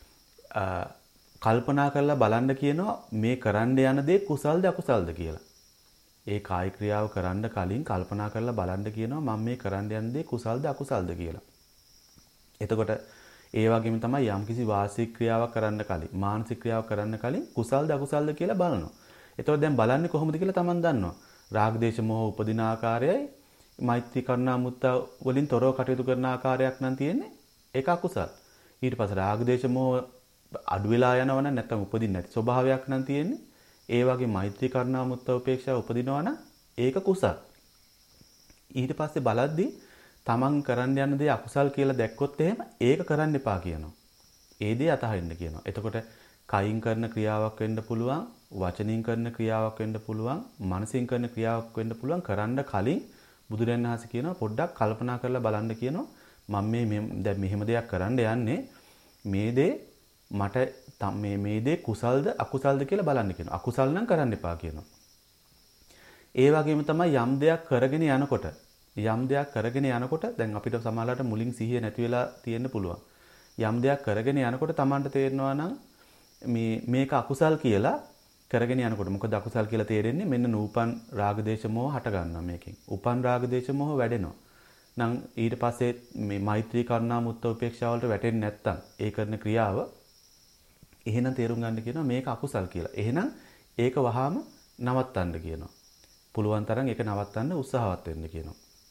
A: කල්පනා කරලා බලන්න කියනවා මේ කරන්න යන දේ කුසල්ද අකුසල්ද කියලා. ඒ කායික ක්‍රියාව කරන්න කලින් කල්පනා කරලා බලන්න කියනවා මම මේ කරන්න යන දේ කුසල්ද අකුසල්ද කියලා. එතකොට ඒ වගේම තමයි යම්කිසි වාචික ක්‍රියාවක් කරන්න කලින් මානසික ක්‍රියාවක් කරන්න කලින් කුසල්ද අකුසල්ද කියලා බලනවා. එතකොට දැන් බලන්නේ කොහොමද කියලා Taman දන්නවා. රාග දේශ මොහ උපදින ආකාරයයි මෛත්‍රී කරුණා මුත්තා වලින් තොරව කටයුතු කරන ආකාරයක් නම් තියෙන්නේ ඒක අකුසල්. ඊට පස්සේ රාග දේශ මොහ අඩු වෙලා යනවා නම් නැත්නම් උපදින්නේ නැති ස්වභාවයක් නම් තියෙන්නේ. ඒ වගේ මෛත්‍රී කරුණා මුත්තා උපේක්ෂා උපදිනවා නම් ඒක කුසල්. ඊට පස්සේ බලද්දී තමන් කරන්න යන දේ අකුසල් කියලා දැක්කොත් එහෙම ඒක කරන්න එපා කියනවා. ඒ දේ අතහරින්න කියනවා. එතකොට කයින් කරන ක්‍රියාවක් වෙන්න පුළුවන්, වචනින් කරන ක්‍රියාවක් වෙන්න පුළුවන්, මනසින් කරන ක්‍රියාවක් වෙන්න පුළුවන්. කරන්න කලින් බුදුරජාණන් වහන්සේ කියනවා පොඩ්ඩක් කල්පනා කරලා බලන්න කියනවා. මම මේ දැන් මෙහෙම දෙයක් කරන්න යන්නේ මේ දේ මට මේ මේ දේ කුසල්ද අකුසල්ද කියලා බලන්න කියනවා. අකුසල් නම් කරන්න එපා කියනවා. ඒ වගේම තමයි යම් දෙයක් කරගෙන යනකොට යම් දෙයක් කරගෙන යනකොට දැන් අපිට සමහරවිට මුලින් සිහිය නැති වෙලා තියෙන්න පුළුවන්. යම් දෙයක් කරගෙන යනකොට Tamanට තේරෙනවා නම් මේ මේක අකුසල් කියලා කරගෙන යනකොට මොකද අකුසල් කියලා තේරෙන්නේ මෙන්න නූපන් රාග දේශ මොහ හට ගන්නවා මේකෙන්. උපන් රාග දේශ මොහ වැඩෙනවා. නම් ඊට පස්සේ මේ මෛත්‍රී කරුණා මුත්තා උපේක්ෂා වලට වැටෙන්නේ නැත්තම් ඒ කරන ක්‍රියාව එහෙනම් තේරුම් ගන්න කියනවා මේක අකුසල් කියලා. එහෙනම් ඒක වහාම නවත්තන්න කියනවා. පුළුවන් තරම් ඒක නවත්තන්න උත්සාහවත් වෙන්න කියනවා.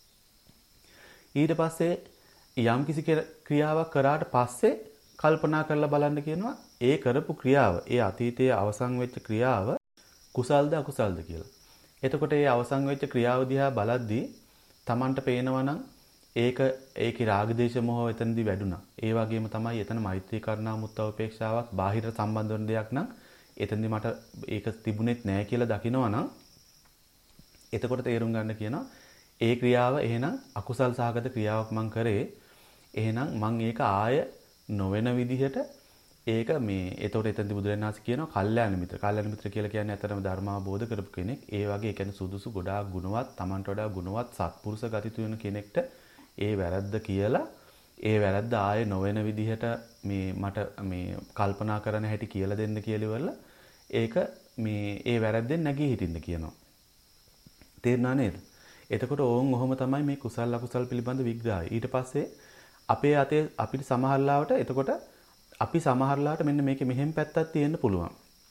A: ඊට පස්සේ යම් කිසි ක්‍රියාවක් කරාට පස්සේ කල්පනා කරලා බලන්න කියනවා ඒ කරපු ක්‍රියාව ඒ අතීතයේ අවසන් වෙච්ච ක්‍රියාව කුසල්ද අකුසල්ද කියලා. එතකොට ඒ අවසන් වෙච්ච ක්‍රියාව දිහා බලද්දී Tamanට පේනවා නම් ඒක ඒකේ රාග දේශ මොහ එතනදී වැඩුණා. ඒ වගේම තමයි එතන මෛත්‍රී කරුණා මුත්තා උපේක්ෂාවක් බාහිර සම්බන්ධ වෙන දෙයක් නම් එතෙන්දි මට ඒක තිබුණෙත් නැහැ කියලා දකිනවා නම් එතකොට තේරුම් ගන්න කියනවා ඒ ක්‍රියාව එහෙනම් අකුසල් සහගත ක්‍රියාවක් මං කරේ. එහෙනම් මං ඒක ආය නොවන විදිහට ඒක මේ එතකොට එතෙන්දි බුදුරජාණන් වහන්සේ කියනවා කල්යාණ මිත්‍ර. කල්යාණ මිත්‍ර කියලා කියන්නේ අතරම ධර්ම අවබෝධ කරපු කෙනෙක්. ඒ වගේ ඒ කියන්නේ සුදුසු ගොඩාක් ගුණවත්, Tamanට වඩා ගුණවත් සත්පුරුෂ ගතිතු වෙන කෙනෙක්ට ඒ වැරද්ද කියලා ඒ වැරද්ද ආයේ නොවන විදිහට මේ මට මේ කල්පනා කරන හැටි කියලා දෙන්න කියලා ඉවරලා ඒක මේ ඒ වැරද්දෙන් නැගී හිටින්න කියනවා. තේරුණා නේද? එතකොට ඕන් ඔහොම තමයි මේ කුසල් අකුසල් පිළිබඳ විග්‍රහය. ඊට පස්සේ අපේ අතේ අපිට සමහරලාවට එතකොට අපි සමහරලාවට මෙන්න මේකේ මෙහෙම පැත්තක් තියෙන්න පුළුවන්.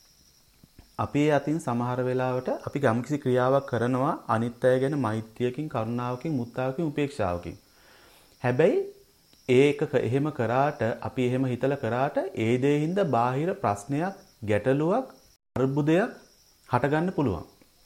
A: අපේ අතින් සමහර වෙලාවට අපි යම්කිසි ක්‍රියාවක් කරනවා අනිත් අය ගැන මෛත්‍රියකින්, කරුණාවකින්, මුත්තාවකින්, උපේක්ෂාවකින්. හැබැයි ඒක එහෙම කරාට අපි එහෙම හිතලා කරාට ඒ දේ හින්දා බාහිර ප්‍රශ්නයක්, ගැටලුවක්, අර්බුදයක් හටගන්න පුළුවන්.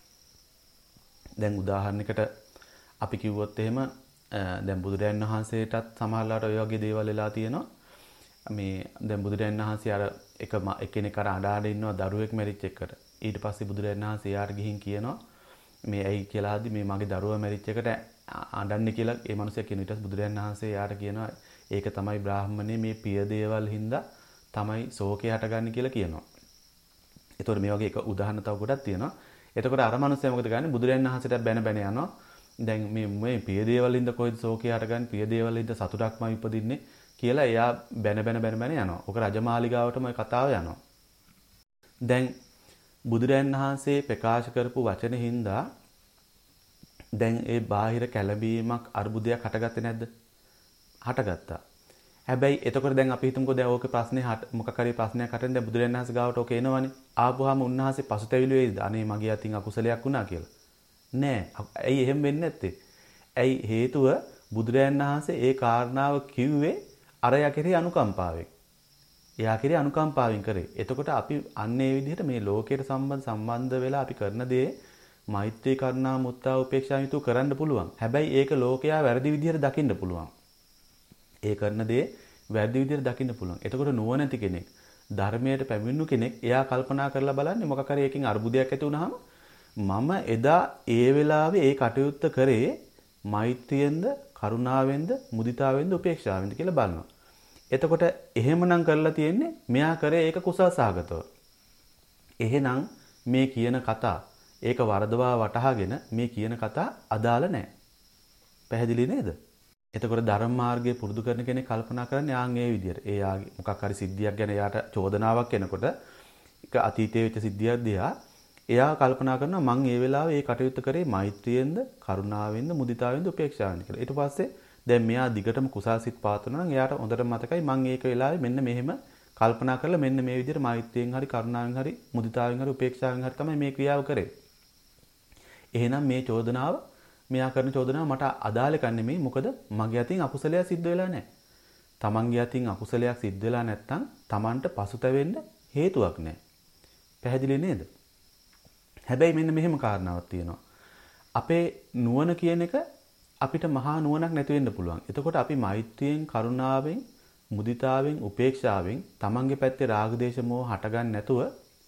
A: දැන් උදාහරණයකට අපි කිව්වොත් එහෙම දැන් බුදුරජාණන් වහන්සේටත් සමහරලාට ඔය වගේ දේවල් වෙලා තියෙනවා. මේ දැන් බුදුරජාණන් වහන්සේ අර එක එක්කෙනෙක් අර අඬාඩ ඉන්නවා දරුවෙක් මැරිච්ච එකට. ඊට පස්සේ බුදුරජාණන් වහන්සේ යාට ගිහින් කියනවා මේ ඇයි කියලා හදි මේ මගේ දරුවා මැරිච්ච එකට අඬන්නේ කියලා ඒ මනුස්සයා කියන ඊට පස්සේ බුදුරජාණන් වහන්සේ යාට කියනවා ඒක තමයි බ්‍රාහ්මණේ මේ පිය දේවල් හින්දා තමයි ශෝකේ හටගන්නේ කියලා කියනවා. ඒතකොට මේ වගේ එක උදාහරණ තව ගොඩක් තියෙනවා. එතකොට අර මනුස්සයා මොකද කරන්නේ? බුදුරජාණන් වහන්සේට බැන බැන යනවා. දැන් මේ මේ පිය දේවල් හින්දා කොහෙද ශෝකේ හටගන්නේ? පිය දේවල් හින්දා සතුටක්මයි උපදින්නේ කියලා එයා බැන බැන බැන බැන යනවා. ඔක රජමාලිගාවටම කතාව යනවා. දැන් බුදුරජාණන් වහන්සේ ප්‍රකාශ කරපු වචන හින්දා දැන් ඒ බාහිර කැළඹීමක් අර්බුදයක් හටගත්තේ නැද්ද? හටගත්තා. හැබැයි එතකොට දැන් අපි හිතමුකෝ දැන් ඕකේ ප්‍රශ්නේ මොකක් හරි ප්‍රශ්නයක් හටෙන් දැන් බුදුරජාණන් වහන්සේ ගාවට ඕක එනවනේ. ආපුවාම උන්වහන්සේ පසුතැවිලි වෙයිද? අනේ මගේ අතින් අකුසලයක් වුණා කියලා. නෑ. ඇයි එහෙම වෙන්නේ නැත්තේ? ඇයි හේතුව බුදුරජාණන් වහන්සේ ඒ කාරණාව කිව්වේ අරයා කෙරෙහි අනුකම්පාවෙන්. එයා කෙරෙහි අනුකම්පාවෙන් කරේ. එතකොට අපි අන්න ඒ විදිහට මේ ලෝකයට සම්බන්ධ සම්බන්ධ වෙලා අපි කරන දේ මෛත්‍රී, කරුණා, මුත්තා, උපේක්ෂා යුතුව කරන්න පුළුවන්. හැබැයි ඒක ලෝකයා වැරදි විදිහට දකින්න පුළුවන්. ඒ කරන දේ වැරදි විදිහට දකින්න පුළුවන්. එතකොට නුවණැති කෙනෙක්, ධර්මයට පැමිණුණු කෙනෙක් එයා කල්පනා කරලා බලන්නේ මොකක් හරි එකකින් අර්බුදයක් ඇති වුනහම මම එදා ඒ වෙලාවේ ඒ කටයුත්ත කරේ මෛත්‍රියෙන්ද, කරුණාවෙන්ද, මුදිතාවෙන්ද, උපේක්ෂාවෙන්ද කියලා බලනවා. එතකොට එහෙමනම් කරලා තියෙන්නේ මෙයා කරේ ඒක කුසල් සහගතව. එහෙනම් මේ කියන කතා ඒක වරදවා වටහාගෙන මේ කියන කතා අදාළ නැහැ. පැහැදිලි නේද? එතකොට ධර්ම මාර්ගයේ පුරුදු කරන කෙනෙක් කල්පනා කරන්නේ ආන් ඒ විදිහට. ඒ ආගේ මොකක් හරි සිද්ධියක් ගැන එයාට චෝදනාවක් එනකොට ඒක අතීතයේ වෙච්ච සිද්ධියක් දිහා එයා කල්පනා කරනවා මං ඒ වෙලාවේ ඒ කටයුත්ත කරේ මෛත්‍රියෙන්ද, කරුණාවෙන්ද, මුදිතාවෙන්ද, උපේක්ෂාවෙන්ද කියලා. ඊට පස්සේ දැන් මෙයා දිගටම කුසල් සිත් පාතුනා නම් එයාට හොඳට මතකයි මං ඒක වෙලාවේ මෙන්න මෙහෙම කල්පනා කරලා මෙන්න මේ විදිහට මෛත්‍රියෙන් හරි, කරුණාවෙන් හරි, මුදිතාවෙන් හරි, උපේක්ෂාවෙන් හරි තමයි මේ ක්‍රියාව කරේ. එහෙනම් මේ චෝදනාව මෙයා කරන චෝදනාව මට අදාළ කන්නේ මේ මොකද මගේ අතින් අකුසලයක් සිද්ධ වෙලා නැහැ. තමන්ගේ අතින් අකුසලයක් සිද්ධ වෙලා නැත්නම් තමන්ට පසුතැවෙන්න හේතුවක් නැහැ. පැහැදිලි නේද? හැබැයි මෙන්න මෙහෙම කාරණාවක් තියෙනවා. අපේ නුවණ කියන එක අපිට මහා නුවණක් නැති වෙන්න පුළුවන්. එතකොට අපි මෛත්‍රියෙන්, කරුණාවෙන්, මුදිතාවෙන්, උපේක්ෂාවෙන් තමන්ගේ පැත්තේ රාග දේශ මොහ හටගන්න නැතුව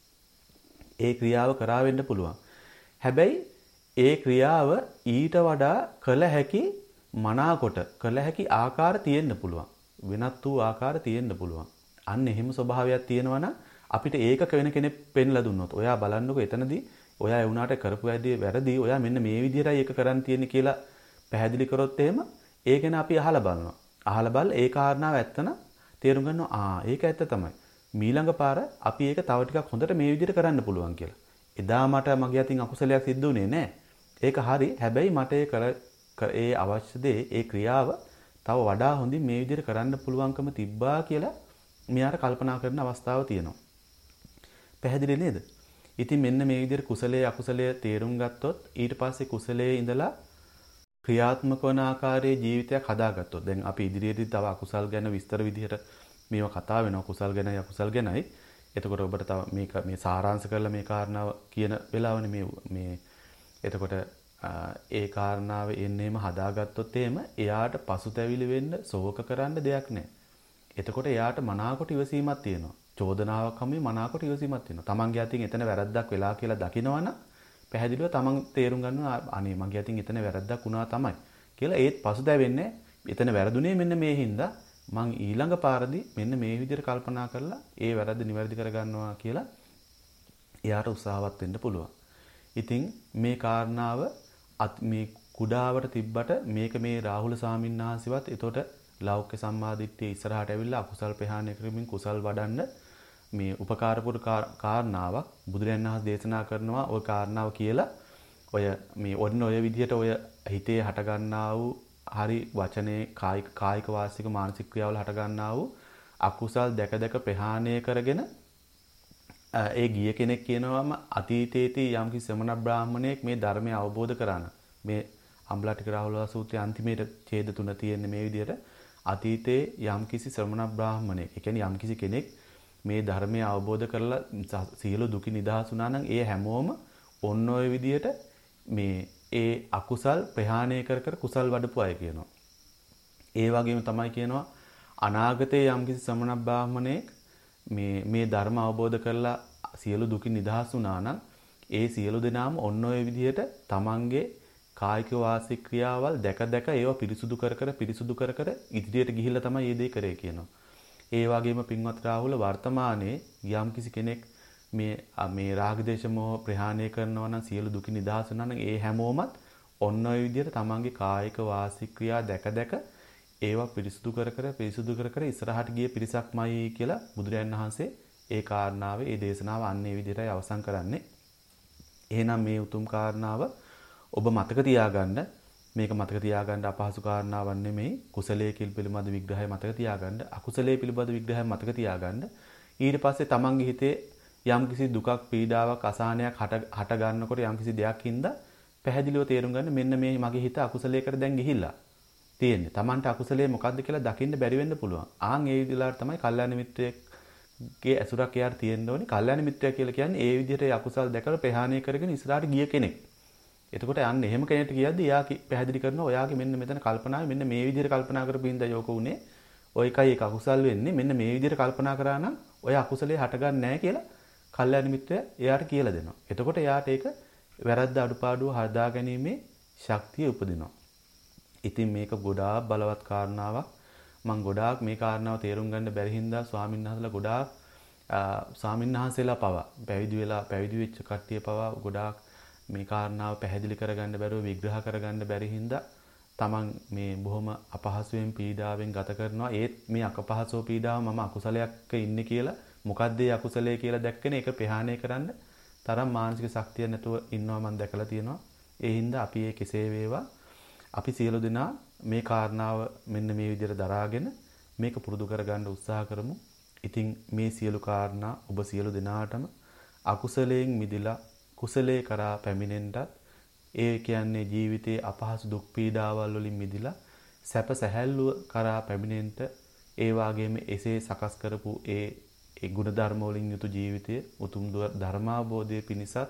A: ඒ ක්‍රියාව කරා වෙන්න පුළුවන්. හැබැයි ඒ ක්‍රියාව ඊට වඩා කළ හැකි මනාකොට කළ හැකි ආකාර තියෙන්න පුළුවන්. වෙනත් වූ ආකාර තියෙන්න පුළුවන්. අන්න එහෙම ස්වභාවයක් තියෙනවා නම් අපිට ඒක වෙන කෙනෙක් පෙන්ලා දුන්නොත් ඔයා බලන්නකෝ එතනදී ඔයා ඒ වුණාට කරපු වැඩේ වැරදි. ඔයා මෙන්න මේ විදිහටයි ඒක කරන්න තියෙන්නේ කියලා පැහැදිලි කරොත් එහෙම ඒ ගැන අපි අහලා බලනවා. අහලා බලලා ඒ කාරණාව ඇත්තන තේරුම් ගන්නවා. ආ ඒක ඇත්ත තමයි. මීළඟ පාර අපි ඒක තව ටිකක් හොඳට මේ විදිහට කරන්න පුළුවන් කියලා. එදා මට මගේ අතින් අකුසලයක් සිද්ධ වුණේ නැහැ. ඒක හරි. හැබැයි මට ඒ කර ඒ අවශ්‍ය දේ ඒ ක්‍රියාව තව වඩා හොඳින් මේ විදිහට කරන්න පුළුවන්කම තිබ්බා කියලා මෙයාට කල්පනා කරන අවස්ථාව තියෙනවා. පැහැදිලි නේද? ඉතින් මෙන්න මේ විදිහට කුසලයේ අකුසලයේ තේරුම් ගත්තොත් ඊට පස්සේ කුසලයේ ඉඳලා ක්‍රියාත්මක වන ආකාරයේ ජීවිතයක් හදාගත්තොත් දැන් අපි ඉදිරියේදී තව අකුසල් ගැන විස්තර විදිහට මේවා කතා වෙනවා. කුසල් ගැනයි අකුසල් ගැනයි. එතකොට ඔබට තව මේක මේ සාරාංශ කරලා මේ කාරණාව කියන වෙලාවනේ මේ මේ එතකොට ඒ කාරණාව එන්නේම හදාගත්තොත් එහෙම එයාට පසුතැවිලි වෙන්න ශෝක කරන්න දෙයක් නැහැ. එතකොට එයාට මනාකොට ඉවසීමක් තියෙනවා. චෝදනාවක් හැම මනාකොට ඉවසීමක් තියෙනවා. තමන්ගේ අතින් එතන වැරද්දක් වෙලා කියලා දකිනවනම් පැහැදිලිව තමන් තේරුම් ගන්නවා අනේ මගේ අතින් එතන වැරද්දක් වුණා තමයි කියලා. ඒත් පසුතැවෙන්නේ එතන වැරදුනේ මෙන්න මේ හින්දා මං ඊළඟ පාරදී මෙන්න මේ විදිහට කල්පනා කරලා ඒ වැරද්ද නිවැරදි කරගන්නවා කියලා එයාට උත්සාහවත් වෙන්න පුළුවන්. ඉතින් මේ කාරණාව මේ කුඩාවට තිබ්බට මේක මේ රාහුල ස්වාමීන් වහන්සේවත් එතකොට ලෞකික සම්මාදිට්ඨිය ඉස්සරහට ඇවිල්ලා අකුසල් ප්‍රහාණය කරමින් කුසල් වඩන්න මේ උපකාරපුර කාරණාවක් බුදුරජාණන් වහන්සේ දේශනා කරනවා. ওই කාරණාව කියලා ඔය මේ ඔන්න ඔය විදිහට ඔය හිතේ හටගන්නා වූ හරි වචනේ කායික කායික වාචික මානසික ක්‍රියාවල හටගන්නා වූ අකුසල් දැක දැක ප්‍රහාණය කරගෙන ඒ ගිය කෙනෙක් කියනවාම අතීතයේදී යම්කිසි ශ්‍රමණ බ්‍රාහමණයෙක් මේ ධර්මය අවබෝධ කරාන මේ අම්බලටික රාහුල සූත්‍රයේ අන්තිමේට ඡේද තුන තියෙන්නේ මේ විදිහට අතීතයේ යම්කිසි ශ්‍රමණ බ්‍රාහමණයෙක් ඒ කියන්නේ යම්කිසි කෙනෙක් මේ ධර්මය අවබෝධ කරලා සියලු දුකින් නිදහස් වුණා නම් ඒ හැමෝම ඔන්න ඔය විදිහට මේ ඒ අකුසල් ප්‍රහාණය කර කර කුසල් වඩපු අය කියනවා. ඒ වගේම තමයි කියනවා අනාගතයේ යම්කිසි ශ්‍රමණ බ්‍රාහමණයෙක් මේ මේ ධර්ම අවබෝධ කරලා සියලු දුකින් නිදහස් වුණා නම් ඒ සියලු දෙනාම ඔන්න ඔය විදිහට තමන්ගේ කායික වාසික ක්‍රියාවල් දැක දැක ඒවා පිරිසුදු කර කර පිරිසුදු කර කර ඉදිරියට ගිහිල්ලා තමයි මේ දේ කරේ කියනවා. ඒ වගේම පින්වත් රාහුල වර්තමානයේ යම්කිසි කෙනෙක් මේ මේ රාග දේශ මොහ ප්‍රහාණය කරනවා නම් සියලු දුකින් නිදහස් වෙනවා නම් ඒ හැමෝමත් ඔන්න ඔය විදිහට තමන්ගේ කායික වාසික ක්‍රියා දැක දැක ඒවා පිරිසුදු කර කර පිරිසුදු කර කර ඉස්සරහට ගිය පිරිසක්මයි කියලා බුදුරජාණන් වහන්සේ ඒ කාරණාවේ ඒ දේශනාව අන්නේ විදිහටයි අවසන් කරන්නේ. එහෙනම් මේ උතුම් කාරණාව ඔබ මතක තියාගන්න. මේක මතක තියාගන්න අපහසු කාරණාවක් නෙමෙයි. කුසලයේ පිළිබඳ විග්‍රහය මතක තියාගන්න. අකුසලයේ පිළිබඳ විග්‍රහය මතක තියාගන්න. ඊට පස්සේ තමන්ගේ හිතේ යම්කිසි දුකක් පීඩාවක් අසහනයක් හට හට ගන්නකොට යම්කිසි දෙයක් හින්දා පැහැදිලිව තේරුම් ගන්න මෙන්න මේ මගේ හිත අකුසලයකට දැන් ගිහිල්ලා තියෙන්නේ. තමන්ට අකුසලයේ මොකද්ද කියලා දකින්න බැරි වෙන්න පුළුවන්. ආන් ඒ විදිහට තමයි කල්යාණ මිත්‍රයෙක්ගේ ඇසුරක් එයාට තියෙන්න ඕනේ. කල්යාණ මිත්‍රයා කියලා කියන්නේ ඒ විදිහට අකුසල් දැකලා ප්‍රහාණය කරගෙන ඉස්සරහට ගිය කෙනෙක්. එතකොට යන්න එහෙම කෙනෙක්ට කියද්දි එයා පැහැදිලි කරනවා ඔයාගේ මෙන්න මෙතන කල්පනාවේ මෙන්න මේ විදිහට කල්පනා කරපු හින්දා යෝක උනේ. ඔය එකයි එක අකුසල් වෙන්නේ. මෙන්න මේ විදිහට කල්පනා කරා නම් ඔය අකුසලේ හටගන්නේ නැහැ කියලා කල්යාණ මිත්‍රයා එයාට කියලා දෙනවා. එතකොට එයාට ඒක වැරද්ද අඩුපාඩුව හදා ගැනීමේ ශක්තිය උපදිනවා. ඉතින් මේක ගොඩාක් බලවත් කාරණාවක්. මම ගොඩාක් මේ කාරණාව තේරුම් ගන්න බැරි හින්දා ස්වාමීන් වහන්සේලා ගොඩාක් ස්වාමීන් වහන්සේලා පවා පැවිදි වෙලා පැවිදි වෙච්ච කට්ටිය පවා ගොඩාක් මේ කාරණාව පැහැදිලි කරගන්න බැරුව විග්‍රහ කරගන්න බැරි හින්දා තමන් මේ බොහොම අපහසුයෙන් පීඩාවෙන් ගත කරනවා. ඒත් මේ අපහසුව පීඩාව මම අකුසලයක ඉන්නේ කියලා මොකද්ද ඒ අකුසලයේ කියලා දැක්කනේ ඒක ප්‍රහාණය කරන්න තරම් මානසික ශක්තිය නැතුව ඉන්නවා මම දැකලා තියෙනවා. ඒ හින්දා අපි ඒ කෙසේ වේවා අපි සියලු දෙනා මේ කාරණාව මෙන්න මේ විදිහට දරාගෙන මේක පුරුදු කරගන්න උත්සාහ කරමු. ඉතින් මේ සියලු කාරණා ඔබ සියලු දෙනාටම අකුසලයෙන් මිදලා කුසලයේ කරා පැමිණෙන්නත් ඒ කියන්නේ ජීවිතයේ අපහසු දුක් පීඩාවල් වලින් මිදලා සැප සැහැල්ලුව කරා පැමිණෙන්නට ඒ වගේම එසේ සකස් කරපු ඒ ඒ ගුණ ධර්ම වලින් යුතු ජීවිතයේ උතුම් ධර්මාබෝධයේ පිණිසත්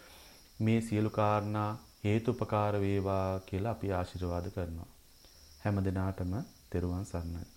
A: මේ සියලු කාරණා හේතුපකාර වේවා කියලා අපි ආශිර්වාද කරනවා. හැම දිනාටම තෙරුවන් සරණයි.